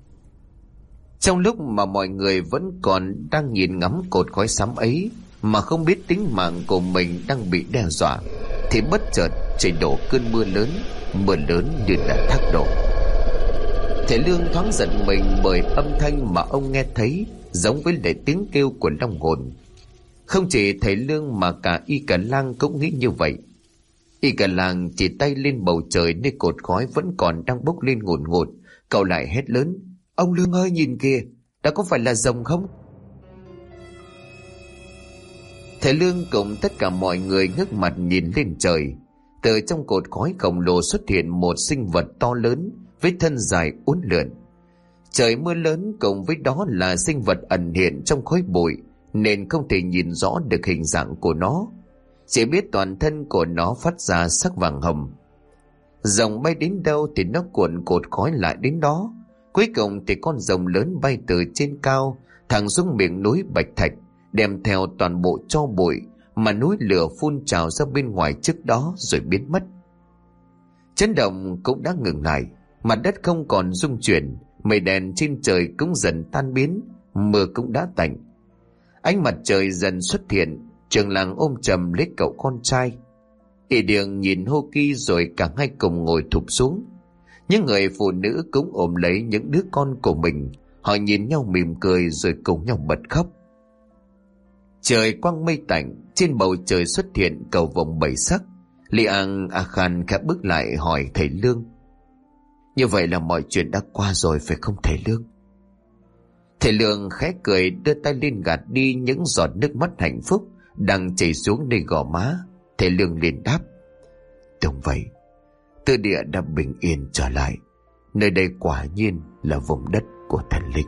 Trong lúc mà mọi người vẫn còn đang nhìn ngắm cột khói xám ấy mà không biết tính mạng của mình đang bị đe dọa, thì bất chợt trời đổ cơn mưa lớn như là thác đổ. Thầy Lương thoáng giận mình bởi âm thanh mà ông nghe thấy giống với lại tiếng kêu của long hồn. Không chỉ thầy Lương mà cả Y Cờ Lang cũng nghĩ như vậy. Y Cờ Lang chỉ tay lên bầu trời nơi cột khói vẫn còn đang bốc lên ngùn ngụt, cậu lại hét lớn: ông Lương ơi, nhìn kìa, đó có phải là rồng không? Thầy Lương cùng tất cả mọi người ngước mặt nhìn lên trời. Từ trong cột khói khổng lồ xuất hiện một sinh vật to lớn với thân dài uốn lượn. Trời mưa lớn cùng với đó là sinh vật ẩn hiện trong khói bụi nên không thể nhìn rõ được hình dạng của nó, chỉ biết toàn thân của nó phát ra sắc vàng hồng. Rồng bay đến đâu thì nó cuộn cột khói lại đến đó. Cuối cùng thì con rồng lớn bay từ trên cao thẳng xuống miệng núi Bạch Thạch, đem theo toàn bộ tro bụi mà núi lửa phun trào ra bên ngoài trước đó rồi biến mất. Chấn động cũng đã ngừng lại, mặt đất không còn rung chuyển, mây đen trên trời cũng dần tan biến, mưa cũng đã tạnh. Ánh mặt trời dần xuất hiện, trưởng làng ôm chầm lấy cậu con trai. Y Điêng nhìn Hô Kỳ rồi cả hai cùng ngồi thụp xuống. Những người phụ nữ cũng ôm lấy những đứa con của mình, họ nhìn nhau mỉm cười rồi cùng nhau bật khóc. Trời quang mây tạnh, trên bầu trời xuất hiện cầu vồng bảy sắc. Li An A Khan khẽ bước lại hỏi thầy Lương: như vậy là mọi chuyện đã qua rồi phải không thầy Lương? Thầy Lương khẽ cười, đưa tay lên gạt đi những giọt nước mắt hạnh phúc đang chảy xuống nơi gò má. Thầy Lương liền đáp: đúng vậy, tư địa đã bình yên trở lại. Nơi đây quả nhiên là vùng đất của thần linh.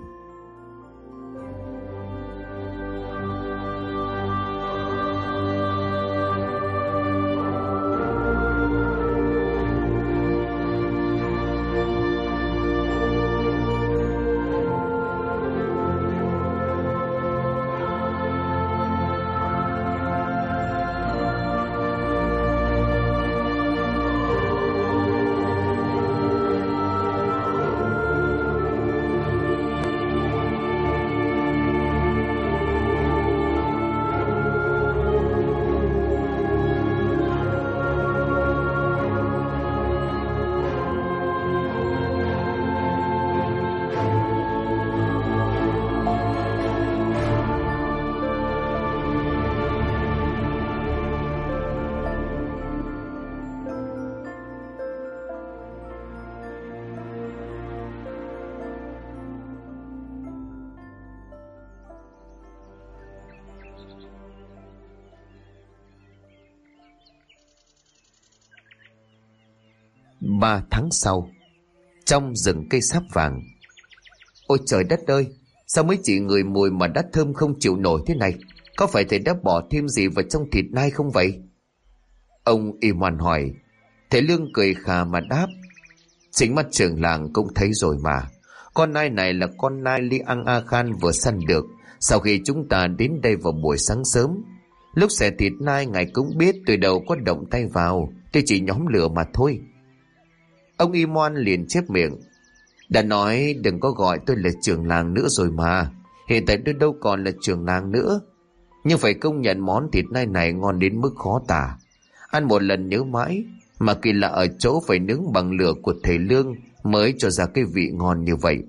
3 tháng sau, trong rừng cây sáp vàng. Ôi trời đất ơi, sao mấy chị ngửi mùi mà đã thơm không chịu nổi thế này? Có phải thầy đã bỏ thêm gì vào trong thịt nai không vậy? Ông Y Moan hỏi. Thầy Lương cười khà mà đáp. Chính mắt trưởng làng cũng thấy rồi mà. Con nai này là con nai Li Ang A Khan vừa săn được sau khi chúng ta đến đây vào buổi sáng sớm. Lúc xẻ thịt nai ngài cũng biết từ đầu có động tay vào, tôi chỉ nhóm lửa mà thôi. Ông Y Moan liền chép miệng. Đã nói đừng có gọi tôi là trưởng làng nữa rồi mà. Hiện tại tôi đâu còn là trưởng làng nữa. Nhưng phải công nhận món thịt nai này ngon đến mức khó tả. Ăn một lần nhớ mãi. Mà kỳ lạ ở chỗ phải nướng bằng lửa của thầy Lương mới cho ra cái vị ngon như vậy.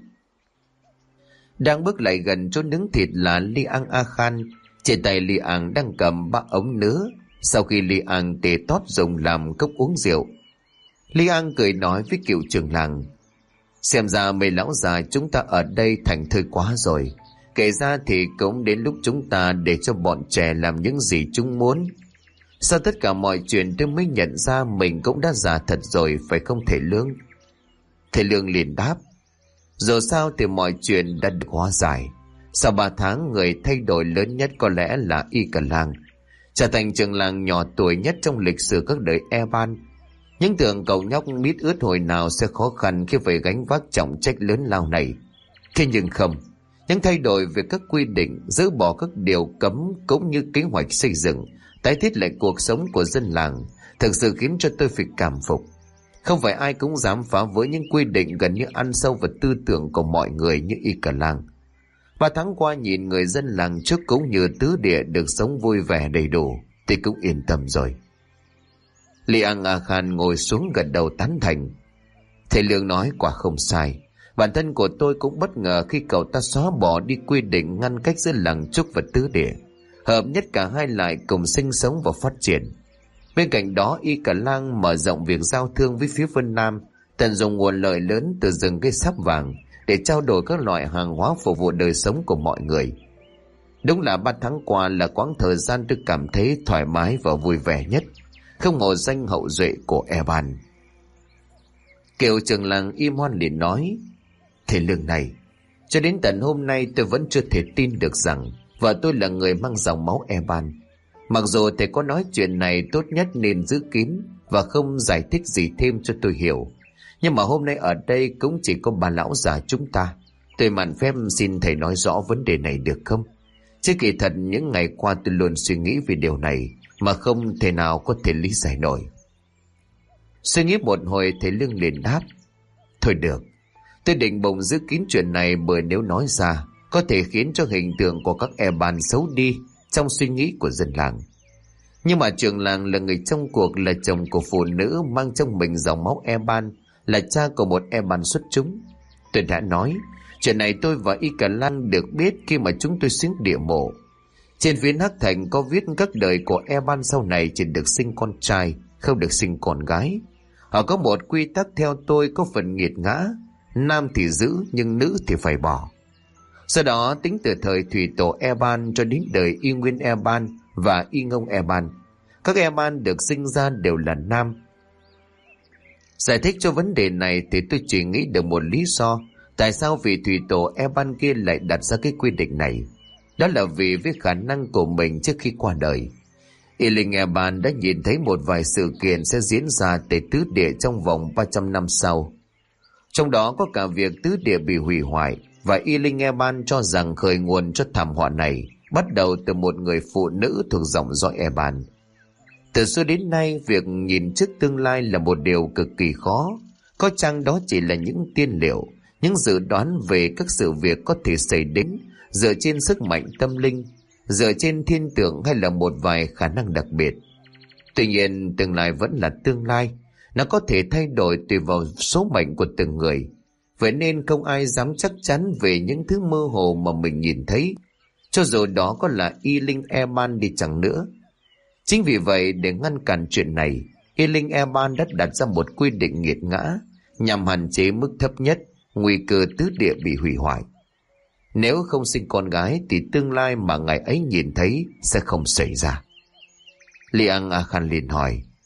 Đang bước lại gần chỗ nướng thịt là Li Ang A Khan. Trên tay Li Ang đang cầm 3 ống nứa. Sau khi Li Ang tề tót dùng làm cốc uống rượu. Li Ang cười nói với cựu trưởng làng. Xem ra mấy lão già chúng ta ở đây thành thơi quá rồi. Kể ra thì cũng đến lúc chúng ta để cho bọn trẻ làm những gì chúng muốn. Sau tất cả mọi chuyện tôi mới nhận ra mình cũng đã già thật rồi, phải không thầy Lương? Thầy Lương liền đáp. Dù sao thì mọi chuyện đã được hóa giải. Sau 3 tháng, người thay đổi lớn nhất có lẽ là Y Cả Lang, trở thành trưởng làng nhỏ tuổi nhất trong lịch sử các đời Eban. Những tưởng cậu nhóc mít ướt hồi nào sẽ khó khăn khi phải gánh vác trọng trách lớn lao này. Thế nhưng không, những thay đổi về các quy định, dỡ bỏ các điều cấm cũng như kế hoạch xây dựng, tái thiết lại cuộc sống của dân làng thực sự khiến cho tôi phải cảm phục. Không phải ai cũng dám phá vỡ những quy định gần như ăn sâu vào tư tưởng của mọi người như Y Cả Lang. 3 tháng qua nhìn người dân làng trước cũng như tứ địa được sống vui vẻ đầy đủ thì cũng yên tâm rồi. Li Ang A Khan ngồi xuống gật đầu tán thành. Thầy Lương nói quả không sai. Bản thân của tôi cũng bất ngờ khi cậu ta xóa bỏ đi quy định ngăn cách giữa làng Trúc và tứ địa, hợp nhất cả hai lại cùng sinh sống và phát triển. Bên cạnh đó, Y Cả Lang mở rộng việc giao thương với phía Vân Nam, tận dụng nguồn lợi lớn từ rừng cây sáp vàng để trao đổi các loại hàng hóa phục vụ đời sống của mọi người. Đúng là 3 tháng qua là quãng thời gian tôi cảm thấy thoải mái và vui vẻ nhất, không hổ danh hậu duệ của Eban. Kiều trưởng làng Y Moan liền nói. Thầy Lương này, cho đến tận hôm nay tôi vẫn chưa thể tin được rằng vợ tôi là người mang dòng máu Eban. Mặc dù thầy có nói chuyện này tốt nhất nên giữ kín và không giải thích gì thêm cho tôi hiểu, nhưng mà hôm nay ở đây cũng chỉ có 3 lão già chúng ta. Tôi mạn phép xin thầy nói rõ vấn đề này được không? Chứ kỳ thật những ngày qua tôi luôn suy nghĩ về điều này mà không thể nào có thể lý giải nổi. Suy nghĩ một hồi, thầy Lương liền đáp. Thôi được, tôi định bụng giữ kín chuyện này, bởi nếu nói ra có thể khiến cho hình tượng của các Eban xấu đi trong suy nghĩ của dân làng. Nhưng mà trưởng làng là người trong cuộc, là chồng của phụ nữ mang trong mình dòng máu Eban, là cha của một Eban xuất chúng. Tôi đã nói, chuyện này tôi và Y Cả Lang được biết khi mà chúng tôi xuống địa mộ. Trên phiến hắc thành có viết các đời của Eban sau này chỉ được sinh con trai, không được sinh con gái. Họ có một quy tắc theo tôi có phần nghiệt ngã, nam thì giữ nhưng nữ thì phải bỏ. Sau đó tính từ thời thủy tổ Eban cho đến đời Y Nguyên Eban và Y Ngông Eban, các Eban được sinh ra đều là nam. Giải thích cho vấn đề này thì tôi chỉ nghĩ được một lý do tại sao vị thủy tổ Eban kia lại đặt ra cái quy định này. Đó là vì với khả năng của mình trước khi qua đời, Y Linh Eban đã nhìn thấy một vài sự kiện sẽ diễn ra tại tứ địa trong vòng 300 năm sau. Trong đó có cả việc tứ địa bị hủy hoại, và Y Linh Eban cho rằng khởi nguồn cho thảm họa này bắt đầu từ một người phụ nữ thuộc dòng dõi Eban. Từ xưa đến nay, việc nhìn trước tương lai là một điều cực kỳ khó. Có chăng đó chỉ là những tiên liệu, những dự đoán về các sự việc có thể xảy đến dựa trên sức mạnh tâm linh, dựa trên thiên tượng, hay là một vài khả năng đặc biệt. Tuy nhiên, tương lai vẫn là tương lai, nó có thể thay đổi tùy vào số mệnh của từng người. Vậy nên không ai dám chắc chắn về những thứ mơ hồ mà mình nhìn thấy, cho dù đó có là Y Linh Eban đi chăng nữa. Chính vì vậy, để ngăn cản chuyện này, Y Linh Eban đã đặt ra một quy định nghiệt ngã nhằm hạn chế mức thấp nhất nguy cơ tứ địa bị hủy hoại. Nếu không sinh con gái thì tương lai mà ngài ấy nhìn thấy sẽ không xảy ra. Li Ang A Khan liền hỏi,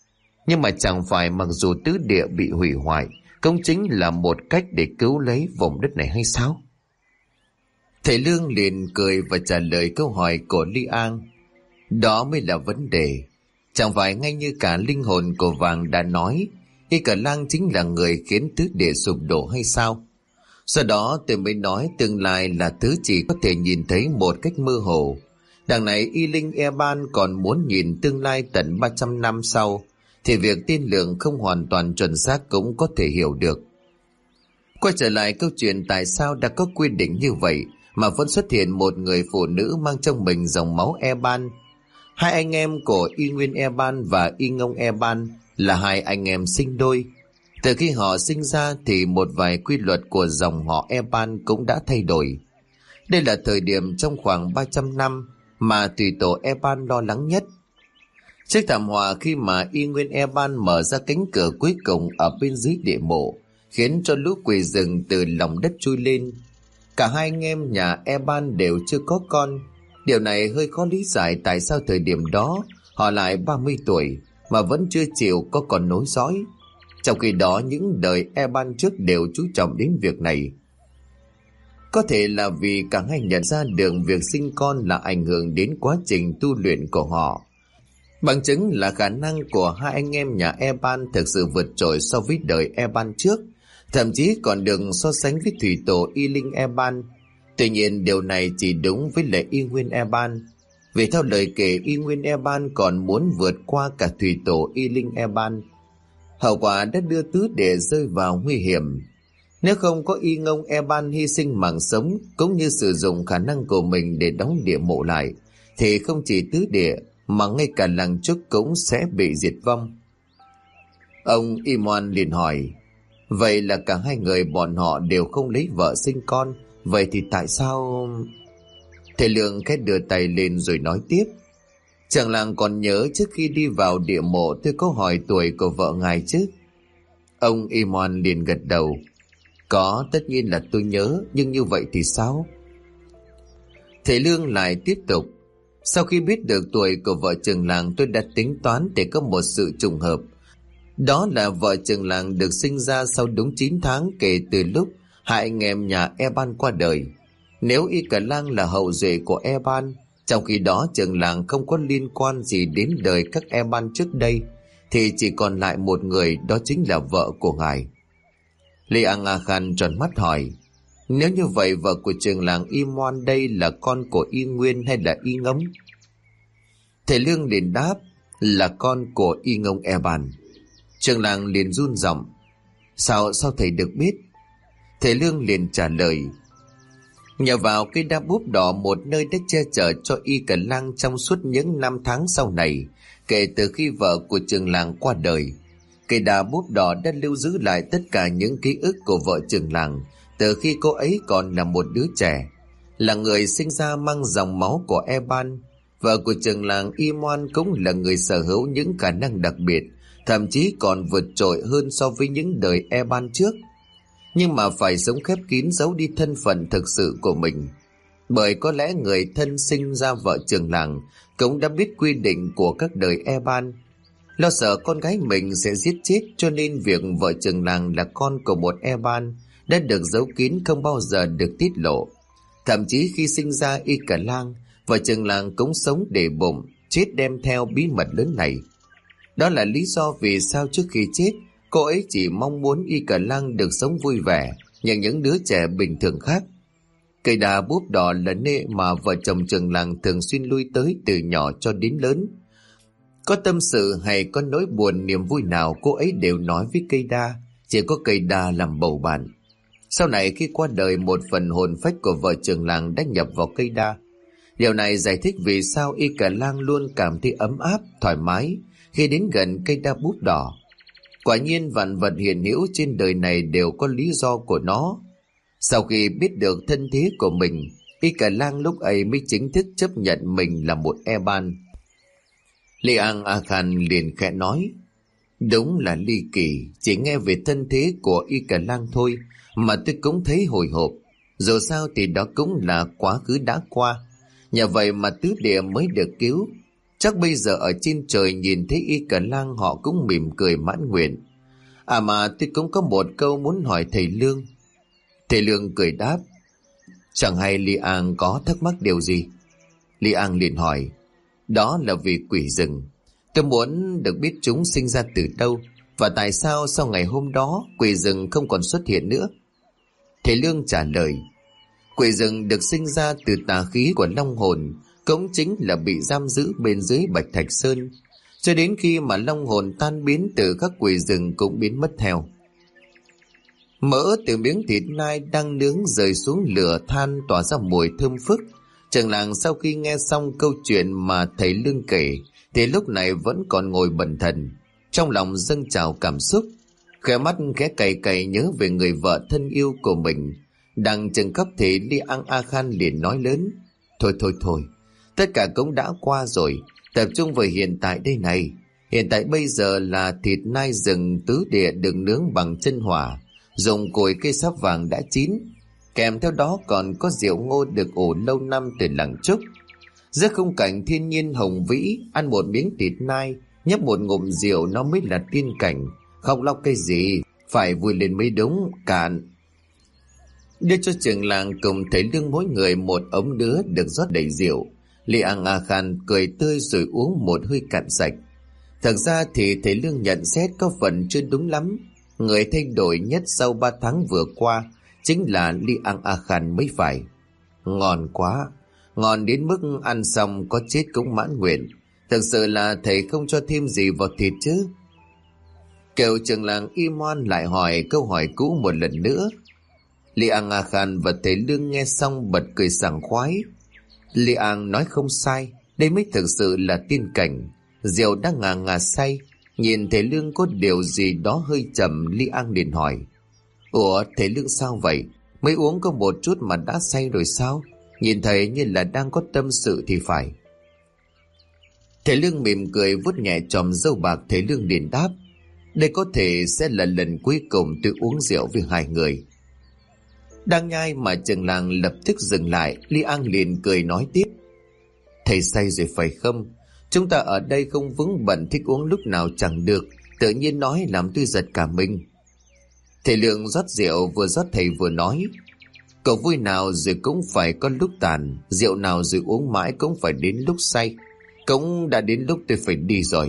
Nhưng mà chẳng phải mặc dù tứ địa bị hủy hoại cũng chính là một cách để cứu lấy vùng đất này hay sao? Thầy Lương liền cười và trả lời câu hỏi của Ly An. Đó mới là vấn đề. Chẳng phải ngay như cả linh hồn của Vàng đã nói, Y Cả Lang chính là người khiến tứ địa sụp đổ hay sao? Sau đó tôi mới nói tương lai là thứ chỉ có thể nhìn thấy một cách mơ hồ. Đằng này Y Linh E Ban còn muốn nhìn tương lai tận 300 năm sau, thì việc tiên lượng không hoàn toàn chuẩn xác cũng có thể hiểu được. Quay trở lại câu chuyện tại sao đã có quy định như vậy mà vẫn xuất hiện một người phụ nữ mang trong mình dòng máu E Ban. Hai anh em của Y Nguyên E Ban và Y Ngông E Ban là hai anh em sinh đôi. Từ khi họ sinh ra thì một vài quy luật của dòng họ E Ban cũng đã thay đổi. Đây là thời điểm trong khoảng 300 năm mà tùy tổ E Ban lo lắng nhất. Trước thảm họa khi mà Y Nguyên E Ban mở ra cánh cửa cuối cùng ở bên dưới địa mộ, khiến cho lũ quỷ rừng từ lòng đất chui lên. Cả hai anh em nhà E Ban đều chưa có con. Điều này hơi khó lý giải tại sao thời điểm đó họ lại 30 tuổi mà vẫn chưa chịu có con nối dõi. Trong khi đó những đời E Ban trước đều chú trọng đến việc này. Có thể là vì cả hai nhận ra được việc sinh con là ảnh hưởng đến quá trình tu luyện của họ. Bằng chứng là khả năng của hai anh em nhà E Ban thực sự vượt trội so với đời E Ban trước, thậm chí còn được so sánh với thủy tổ Y Linh E Ban. Tuy nhiên điều này chỉ đúng với lại Y Nguyên E Ban, vì theo lời kể Y Nguyên E Ban còn muốn vượt qua cả thủy tổ Y Linh E Ban. Hậu quả đã đưa tứ địa rơi vào nguy hiểm. Nếu không có Y Ngông E Ban hy sinh mạng sống cũng như sử dụng khả năng của mình để đóng địa mộ lại, thì không chỉ tứ địa mà ngay cả làng Trúc cũng sẽ bị diệt vong. Ông Imon liền hỏi, vậy là cả hai người bọn họ đều không lấy vợ sinh con, vậy thì tại sao? Thầy Lương khẽ đưa tay lên rồi nói tiếp, chàng làng còn nhớ trước khi đi vào địa mộ tôi có hỏi tuổi của vợ ngài chứ? Ông Imon liền gật đầu, có, tất nhiên là tôi nhớ, nhưng như vậy thì sao? Thầy Lương lại tiếp tục, sau khi biết được tuổi của vợ trường làng tôi đã tính toán để có một sự trùng hợp. Đó là vợ trường làng được sinh ra sau đúng 9 tháng kể từ lúc hai anh em nhà E Ban qua đời. Nếu Y Cả Lang là hậu duệ của E Ban, trong khi đó trường làng không có liên quan gì đến đời các E Ban trước đây, thì chỉ còn lại một người, đó chính là vợ của ngài. Li Ang A Khan tròn mắt hỏi, nếu như vậy vợ của trường làng Y Moan đây là con của Y Nguyên hay là Y Ngông? Thầy Lương liền đáp, là con của Y Ngông E Ban. Trường làng liền run giọng, sao thầy được biết? Thầy Lương liền trả lời, nhờ vào cây đa búp đỏ, một nơi đã che chở cho Y Cả Lang trong suốt những năm tháng sau này, kể từ khi vợ của trường làng qua đời. Cây đa búp đỏ đã lưu giữ lại tất cả những ký ức của vợ trường làng từ khi cô ấy còn là một đứa trẻ, là người sinh ra mang dòng máu của E Ban. Vợ của trường làng Y Moan cũng là người sở hữu những khả năng đặc biệt, thậm chí còn vượt trội hơn so với những đời E Ban trước. Nhưng mà phải sống khép kín giấu đi thân phận thực sự của mình. Bởi có lẽ người thân sinh ra vợ trường làng cũng đã biết quy định của các đời E Ban. Lo sợ con gái mình sẽ giết chết, cho nên việc vợ trường làng là con của một E Ban đã được giấu kín, không bao giờ được tiết lộ. Thậm chí khi sinh ra Y Cả Lang, vợ trường làng cũng sống để bụng, chết đem theo bí mật lớn này. Đó là lý do vì sao trước khi chết, cô ấy chỉ mong muốn Y Cả Lang được sống vui vẻ như những đứa trẻ bình thường khác. Cây đa búp đỏ là nơi mà vợ chồng trường làng thường xuyên lui tới từ nhỏ cho đến lớn. Có tâm sự hay có nỗi buồn niềm vui nào cô ấy đều nói với cây đa, chỉ có cây đa làm bầu bạn. Sau này khi qua đời, một phần hồn phách của vợ trường làng đã nhập vào cây đa. Điều này giải thích vì sao Y Cả Lang luôn cảm thấy ấm áp, thoải mái khi đến gần cây đa búp đỏ. Quả nhiên vạn vật hiện hữu trên đời này đều có lý do của nó. Sau khi biết được thân thế của mình, Y Cả Lang lúc ấy mới chính thức chấp nhận mình là một E Ban. Li Ang A Khan liền khẽ nói, đúng là ly kỳ, chỉ nghe về thân thế của Y Cả Lang thôi mà tôi cũng thấy hồi hộp. Dù sao thì đó cũng là quá khứ đã qua, nhờ vậy mà tứ địa mới được cứu. Chắc bây giờ ở trên trời nhìn thấy Y Cả Lang họ cũng mỉm cười mãn nguyện. À mà tôi cũng có một câu muốn hỏi thầy Lương. Thầy Lương cười đáp: Chẳng hay Li An có thắc mắc điều gì? Li An liền hỏi: Đó là vì quỷ rừng. Tôi muốn được biết chúng sinh ra từ đâu, và tại sao sau ngày hôm đó quỷ rừng không còn xuất hiện nữa. Thầy Lương trả lời: Quỷ rừng được sinh ra từ tà khí của long hồn, cũng chính là bị giam giữ bên dưới Bạch Thạch Sơn, cho đến khi mà long hồn tan biến từ các quỷ rừng cũng biến mất theo. Mỡ từ miếng thịt nai đang nướng rơi xuống lửa than tỏa ra mùi thơm phức. Trường làng sau khi nghe xong câu chuyện mà thầy Lương kể thì lúc này vẫn còn ngồi bần thần, trong lòng dâng trào cảm xúc, khóe mắt khẽ cày cày nhớ về người vợ thân yêu của mình. Đang chừng cấp thì Li An A Khan liền nói lớn: Thôi, tất cả cũng đã qua rồi, tập trung vào hiện tại đây này. Hiện tại bây giờ là thịt nai rừng tứ địa được nướng bằng chân hỏa, dùng củi cây sáp vàng đã chín, kèm theo đó còn có rượu ngô được ủ lâu năm từ làng Trúc. Giữa khung cảnh thiên nhiên hùng vĩ, ăn một miếng thịt nai, nhấp một ngụm rượu, nó mới là tiên cảnh. Khóc lóc cái gì, phải vui lên mới đúng. Cạn. Đưa cho trường làng cùng thầy Lương mỗi người một ống đứa được rót đầy rượu. Li An A Khan cười tươi rồi uống một hơi cạn sạch. Thật ra thì thầy Lương nhận xét có phần chưa đúng lắm. Người thay đổi nhất sau 3 tháng vừa qua chính là Li An A Khan mới phải. Ngon quá, ngon đến mức ăn xong có chết cũng mãn nguyện. Thực sự là thầy không cho thêm gì vào thịt chứ? Kiều trường làng Iman lại hỏi câu hỏi cũ một lần nữa. Li An A Khan và thầy Lương nghe xong bật cười sảng khoái. Li An nói không sai, đây mới thực sự là tiên cảnh. Rượu đã ngà say. Nhìn thầy Lương có điều gì đó hơi trầm, Li An liền hỏi: Ủa thầy Lương sao vậy? Mới uống có một chút mà đã say rồi sao? Nhìn thầy như là đang có tâm sự thì phải. Thầy Lương mỉm cười vuốt nhẹ chòm râu bạc. Thầy Lương liền đáp: Đây có thể sẽ là lần cuối cùng tôi uống rượu với hai người. Đang nhai mà trường làng lập tức dừng lại. Li An liền cười nói tiếp: Thầy say rồi phải không? Chúng ta ở đây không vướng bận, thích uống lúc nào chẳng được, tự nhiên nói làm tôi giật cả mình. Thầy Lương rót rượu, vừa rót thầy vừa nói: Cậu vui nào rồi cũng phải có lúc tàn, rượu nào rồi uống mãi cũng phải đến lúc say. Cũng đã đến lúc tôi phải đi rồi.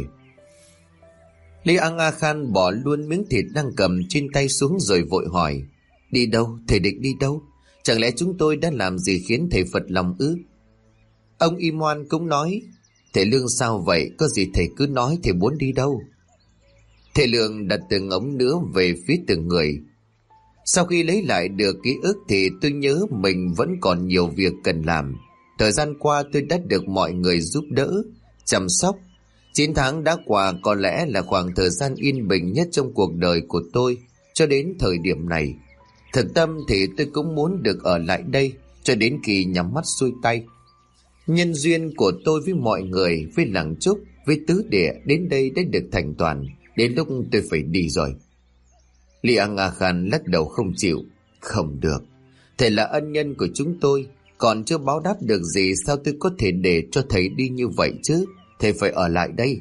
Li An A Khan bỏ luôn miếng thịt đang cầm trên tay xuống rồi vội hỏi: Đi đâu? Thầy định đi đâu? Chẳng lẽ chúng tôi đã làm gì khiến thầy phật lòng ư? Ông Iman cũng nói: Thầy Lương sao vậy? Có gì thầy cứ nói, thầy muốn đi đâu? Thầy Lương đặt từng ống nữa về phía từng người. Sau khi lấy lại được ký ức thì tôi nhớ mình vẫn còn nhiều việc cần làm. Thời gian qua tôi đã được mọi người giúp đỡ, chăm sóc. 9 tháng đã qua có lẽ là khoảng thời gian yên bình nhất trong cuộc đời của tôi cho đến thời điểm này. Thực tâm thì tôi cũng muốn được ở lại đây cho đến khi nhắm mắt xuôi tay. Nhân duyên của tôi với mọi người, với làng Trúc, với tứ địa đến đây đã được thành toàn. Đến lúc tôi phải đi rồi. Li An A Khan lắc đầu không chịu: Không được, thầy là ân nhân của chúng tôi, còn chưa báo đáp được gì, sao tôi có thể để cho thầy đi như vậy chứ? Thầy phải ở lại đây.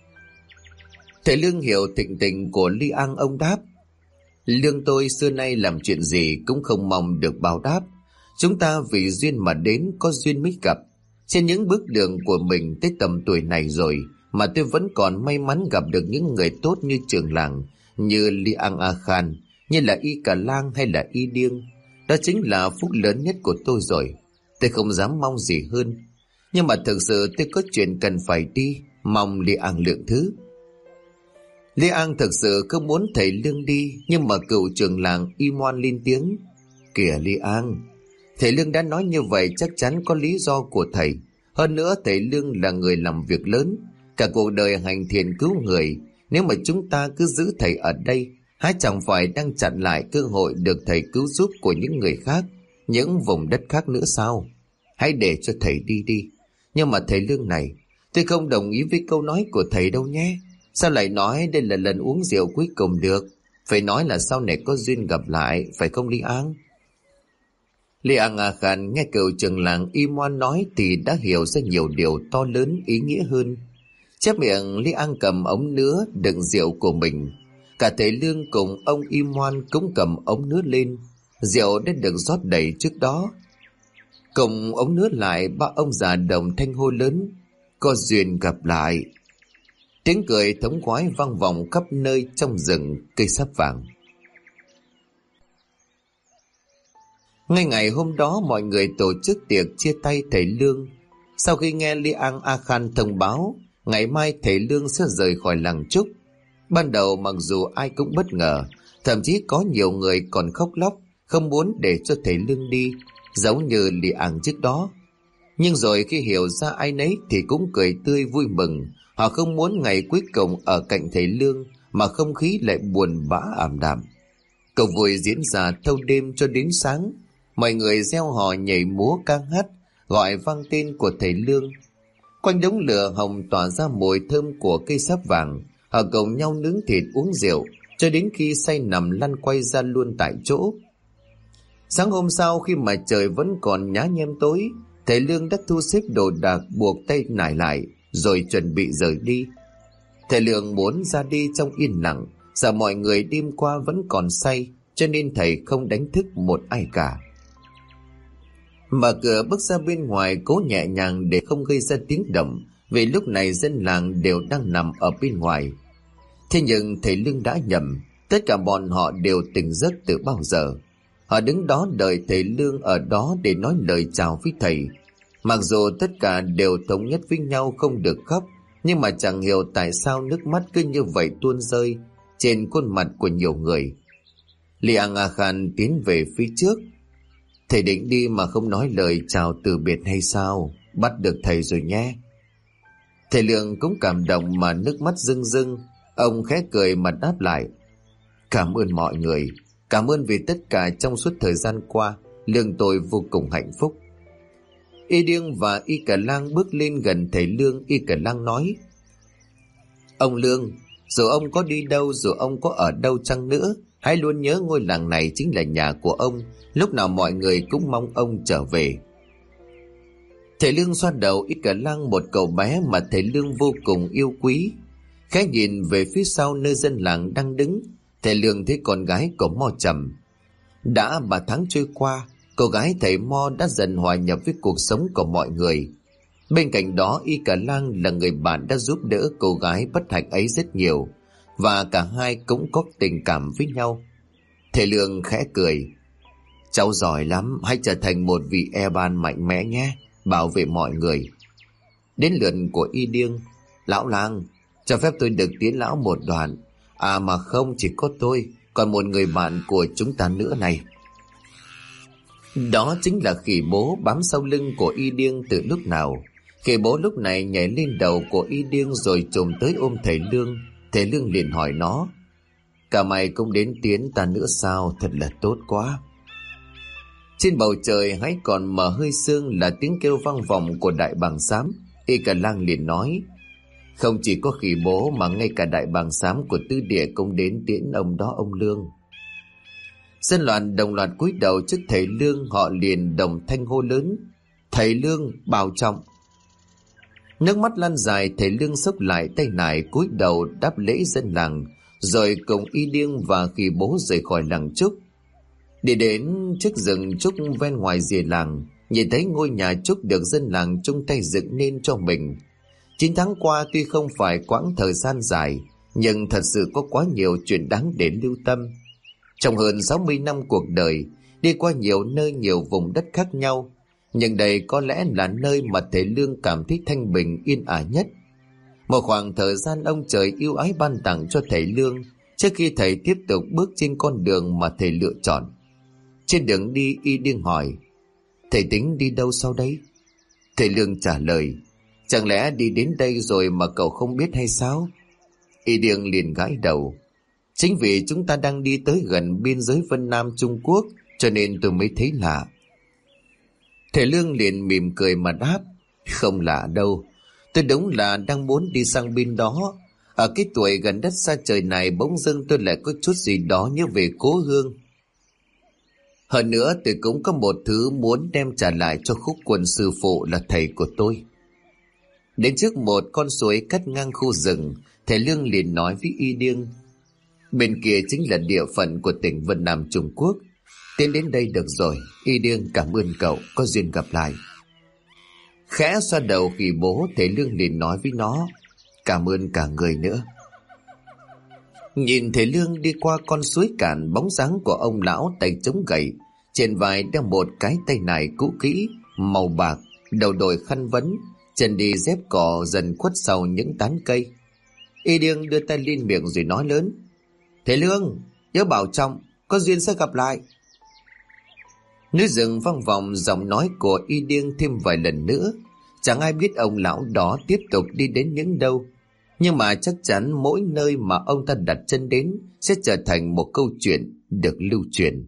Thầy Lương hiểu thịnh tình của Li An, ông đáp: Lương tôi xưa nay làm chuyện gì cũng không mong được báo đáp. Chúng ta vì duyên mà đến, có duyên mới gặp. Trên những bước đường của mình tới tầm tuổi này rồi mà tôi vẫn còn may mắn gặp được những người tốt như trường làng, như Li An A Khan, như là Y Cả Lang hay là Y Điêng. Đó chính là phúc lớn nhất của tôi rồi. Tôi không dám mong gì hơn. Nhưng mà thực sự tôi có chuyện cần phải đi, mong Li An lượng thứ. Li An thực sự không muốn thầy Lương đi, nhưng mà cựu trưởng làng Iman lên tiếng: Kìa Li An, thầy Lương đã nói như vậy chắc chắn có lý do của thầy. Hơn nữa thầy Lương là người làm việc lớn, cả cuộc đời hành thiện cứu người. Nếu mà chúng ta cứ giữ thầy ở đây, há chẳng phải đang chặn lại cơ hội được thầy cứu giúp của những người khác, những vùng đất khác nữa sao? Hãy để cho thầy đi đi. Nhưng mà thầy Lương này, tôi không đồng ý với câu nói của thầy đâu nhé. Sao lại nói đây là lần uống rượu cuối cùng được? Phải nói là sau này có duyên gặp lại, phải không Li An? Li Ang Khan nghe cựu trưởng làng Y Moan nói thì đã hiểu ra nhiều điều to lớn ý nghĩa hơn. Chép miệng, Li Ang cầm ống nứa đựng rượu của mình. Cả thầy Lương cùng ông Y Moan cũng cầm ống nứa lên. Rượu đã được rót đầy trước đó. Cùng ống nứa lại, ba ông già đồng thanh hô lớn: có duyên gặp lại. Tiếng cười thống khoái vang vọng khắp nơi trong rừng cây sáp vàng. Ngay ngày hôm đó, mọi người tổ chức tiệc chia tay thầy Lương. Sau khi nghe Li Ang Khan thông báo ngày mai thầy Lương sẽ rời khỏi làng Trúc, ban đầu mặc dù ai cũng bất ngờ, thậm chí có nhiều người còn khóc lóc không muốn để cho thầy Lương đi, giống như Li Ang trước đó. Nhưng rồi khi hiểu ra ai nấy thì cũng cười tươi vui mừng. Họ không muốn ngày cuối cùng ở cạnh thầy Lương mà không khí lại buồn bã ảm đạm. Cuộc vui diễn ra thâu đêm cho đến sáng. Mọi người reo hò nhảy múa ca hát, gọi vang tên của thầy Lương. Quanh đống lửa hồng tỏa ra mùi thơm của cây sáp vàng. Họ cùng nhau nướng thịt uống rượu cho đến khi say nằm lăn quay ra luôn tại chỗ. Sáng hôm sau, khi mà trời vẫn còn nhá nhem tối, thầy Lương đã thu xếp đồ đạc, buộc tay nải lại rồi chuẩn bị rời đi. Thầy Lương muốn ra đi trong yên lặng, sợ mọi người đêm qua vẫn còn say, cho nên thầy không đánh thức một ai cả. Mở cửa bước ra bên ngoài, cố nhẹ nhàng để không gây ra tiếng động, vì lúc này dân làng đều đang nằm ở bên ngoài. Thế nhưng thầy Lương đã nhầm, tất cả bọn họ đều tỉnh giấc từ bao giờ. Họ đứng đó đợi thầy Lương ở đó để nói lời chào với thầy. Mặc dù tất cả đều thống nhất với nhau không được khóc, nhưng mà chẳng hiểu tại sao nước mắt cứ như vậy tuôn rơi trên khuôn mặt của nhiều người. Li Ang Khan tiến về phía trước. Thầy định đi mà không nói lời chào từ biệt hay sao? Bắt được thầy rồi nhé. Thầy Lương cũng cảm động mà nước mắt rưng rưng. Ông khẽ cười mà đáp lại: cảm ơn mọi người, cảm ơn vì tất cả trong suốt thời gian qua. Lương tôi vô cùng hạnh phúc. Y Điêng và Y Cả Lang bước lên gần thầy Lương. Y Cả Lang nói: ông Lương, dù ông có đi đâu, dù ông có ở đâu chăng nữa, hãy luôn nhớ ngôi làng này chính là nhà của ông. Lúc nào mọi người cũng mong ông trở về. Thầy Lương xoa đầu Y Cả Lang, một cậu bé mà thầy Lương vô cùng yêu quý. Khẽ nhìn về phía sau nơi dân làng đang đứng, thầy Lương thấy con gái của Mo Trầm. Đã 3 tháng trôi qua, cô gái thầy Mo đã dần hòa nhập với cuộc sống của mọi người. Bên cạnh đó, Y Cả Lang là người bạn đã giúp đỡ cô gái bất hạnh ấy rất nhiều, và cả hai cũng có tình cảm với nhau. Thầy Lương khẽ cười: cháu giỏi lắm, hãy trở thành một vị e ban mạnh mẽ nhé, bảo vệ mọi người. Đến lượt của Y Điêng: lão làng, cho phép tôi được tiến lão một đoạn. À mà không, chỉ có tôi, còn một người bạn của chúng ta nữa này. Đó chính là Khỉ Bố bám sau lưng của Y Điêng từ lúc nào. Khỉ Bố lúc này nhảy lên đầu của Y Điêng rồi trồm tới ôm thầy Lương. Thầy Lương liền hỏi nó: cả mày cũng đến tiến ta nữa sao? Thật là tốt quá. Trên bầu trời hãy còn mờ hơi sương là tiếng kêu vang vọng của đại bàng xám. Y Cả Lang liền nói: không chỉ có Khỉ Bố mà ngay cả đại bàng xám của Tứ Địa cũng đến tiễn ông đó, ông Lương. Dân loạn đồng loạt cúi đầu trước thầy Lương. Họ liền đồng thanh hô lớn: thầy Lương bảo trọng. Nước mắt lăn dài, thầy Lương xốc lại tay nải cúi đầu đáp lễ dân làng, rồi cùng Y Điêng và Khỉ Bố rời khỏi làng Trúc. Đi đến trước rừng trúc ven ngoài rìa làng, nhìn thấy ngôi nhà trúc được dân làng chung tay dựng nên cho mình. 9 tháng qua tuy không phải quãng thời gian dài, nhưng thật sự có quá nhiều chuyện đáng để lưu tâm. Trong hơn 60 năm cuộc đời, đi qua nhiều nơi nhiều vùng đất khác nhau, nhưng đây có lẽ là nơi mà thầy Lương cảm thấy thanh bình yên ả nhất. Một khoảng thời gian ông trời yêu ái ban tặng cho thầy Lương trước khi thầy tiếp tục bước trên con đường mà thầy lựa chọn. Trên đường đi, Y Điêng hỏi: thầy tính đi đâu sau đấy? Thầy Lương trả lời: chẳng lẽ đi đến đây rồi mà cậu không biết hay sao? Y Điêng liền gãi đầu: chính vì chúng ta đang đi tới gần biên giới Vân Nam Trung Quốc cho nên tôi mới thấy lạ. Thầy Lương liền mỉm cười mà đáp: không lạ đâu, tôi đúng là đang muốn đi sang bên đó. Ở cái tuổi gần đất xa trời này, bỗng dưng tôi lại có chút gì đó nhớ về cố hương. Hơn nữa tôi cũng có một thứ muốn đem trả lại cho Khúc Quân sư phụ là thầy của tôi. Đến trước một con suối cắt ngang khu rừng, thầy Lương liền nói với Y Điêng: bên kia chính là địa phận của tỉnh Vân Nam Trung Quốc. Tiến đến đây được rồi, Y Điêng cảm ơn cậu, có duyên gặp lại. Khẽ xoa đầu khi bố, thầy Lương liền nói với nó: cảm ơn cả người nữa. Nhìn thầy Lương đi qua con suối cạn, bóng dáng của ông lão tay chống gậy, trên vai đeo một cái tay nải cũ kỹ màu bạc, đầu đội khăn vấn, chân đi dép cỏ dần khuất sau những tán cây. Y Điêng đưa tay lên miệng rồi nói lớn: thầy Lương, nhớ bảo trọng, có duyên sẽ gặp lại. Núi rừng vang vọng giọng nói của Y Điêng thêm vài lần nữa. Chẳng ai biết ông lão đó tiếp tục đi đến những đâu, nhưng mà chắc chắn mỗi nơi mà ông ta đặt chân đến sẽ trở thành một câu chuyện được lưu truyền.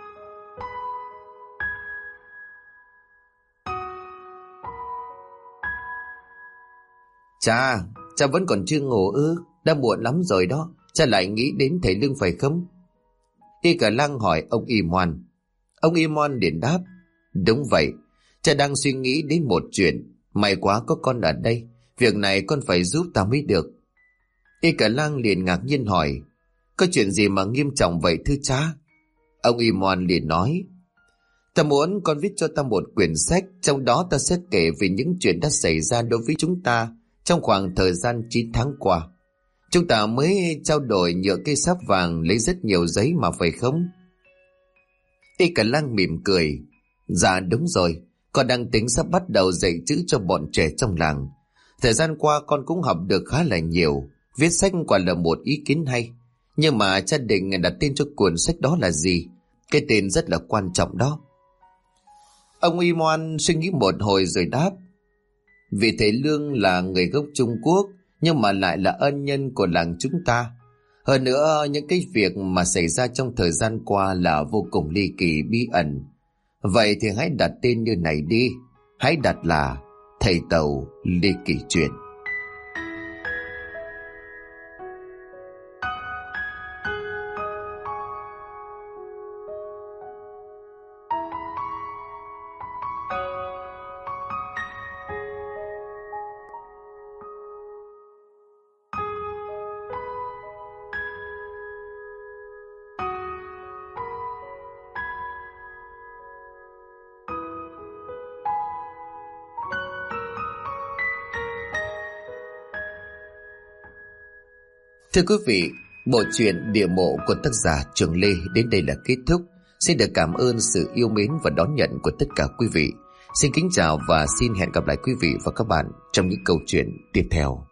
Cha vẫn còn chưa ngủ ư? Đã muộn lắm rồi đó, cha lại nghĩ đến thầy Lương phải không? Y Cả Lăng hỏi ông Y Moan. Ông Y Moan liền đáp: đúng vậy, cha đang suy nghĩ đến một chuyện. May quá có con ở đây, việc này con phải giúp ta mới được. Y Cả Lăng liền ngạc nhiên hỏi: có chuyện gì mà nghiêm trọng vậy thưa cha? Ông Y Moan liền nói: ta muốn con viết cho ta một quyển sách, trong đó ta sẽ kể về những chuyện đã xảy ra đối với chúng ta trong khoảng thời gian 9 tháng qua. Chúng ta mới trao đổi nhựa cây sáp vàng, lấy rất nhiều giấy mà phải không? Y Cả Lăng mỉm cười: dạ đúng rồi, con đang tính sắp bắt đầu dạy chữ cho bọn trẻ trong làng. Thời gian qua con cũng học được khá là nhiều, viết sách quả là một ý kiến hay. Nhưng mà cha định đặt tên cho cuốn sách đó là gì? Cái tên rất là quan trọng đó. Ông Y Moan suy nghĩ một hồi rồi đáp: vì thầy Lương là người gốc Trung Quốc, nhưng mà lại là ân nhân của làng chúng ta. Hơn nữa, những cái việc mà xảy ra trong thời gian qua là vô cùng ly kỳ bí ẩn. Vậy thì hãy đặt tên như này đi, hãy đặt là Thầy Tàu Ly Kỳ Chuyện. Thưa quý vị, bộ truyện Địa Mộ của tác giả Trường Lê đến đây là kết thúc. Xin được cảm ơn sự yêu mến và đón nhận của tất cả quý vị. Xin kính chào và xin hẹn gặp lại quý vị và các bạn trong những câu chuyện tiếp theo.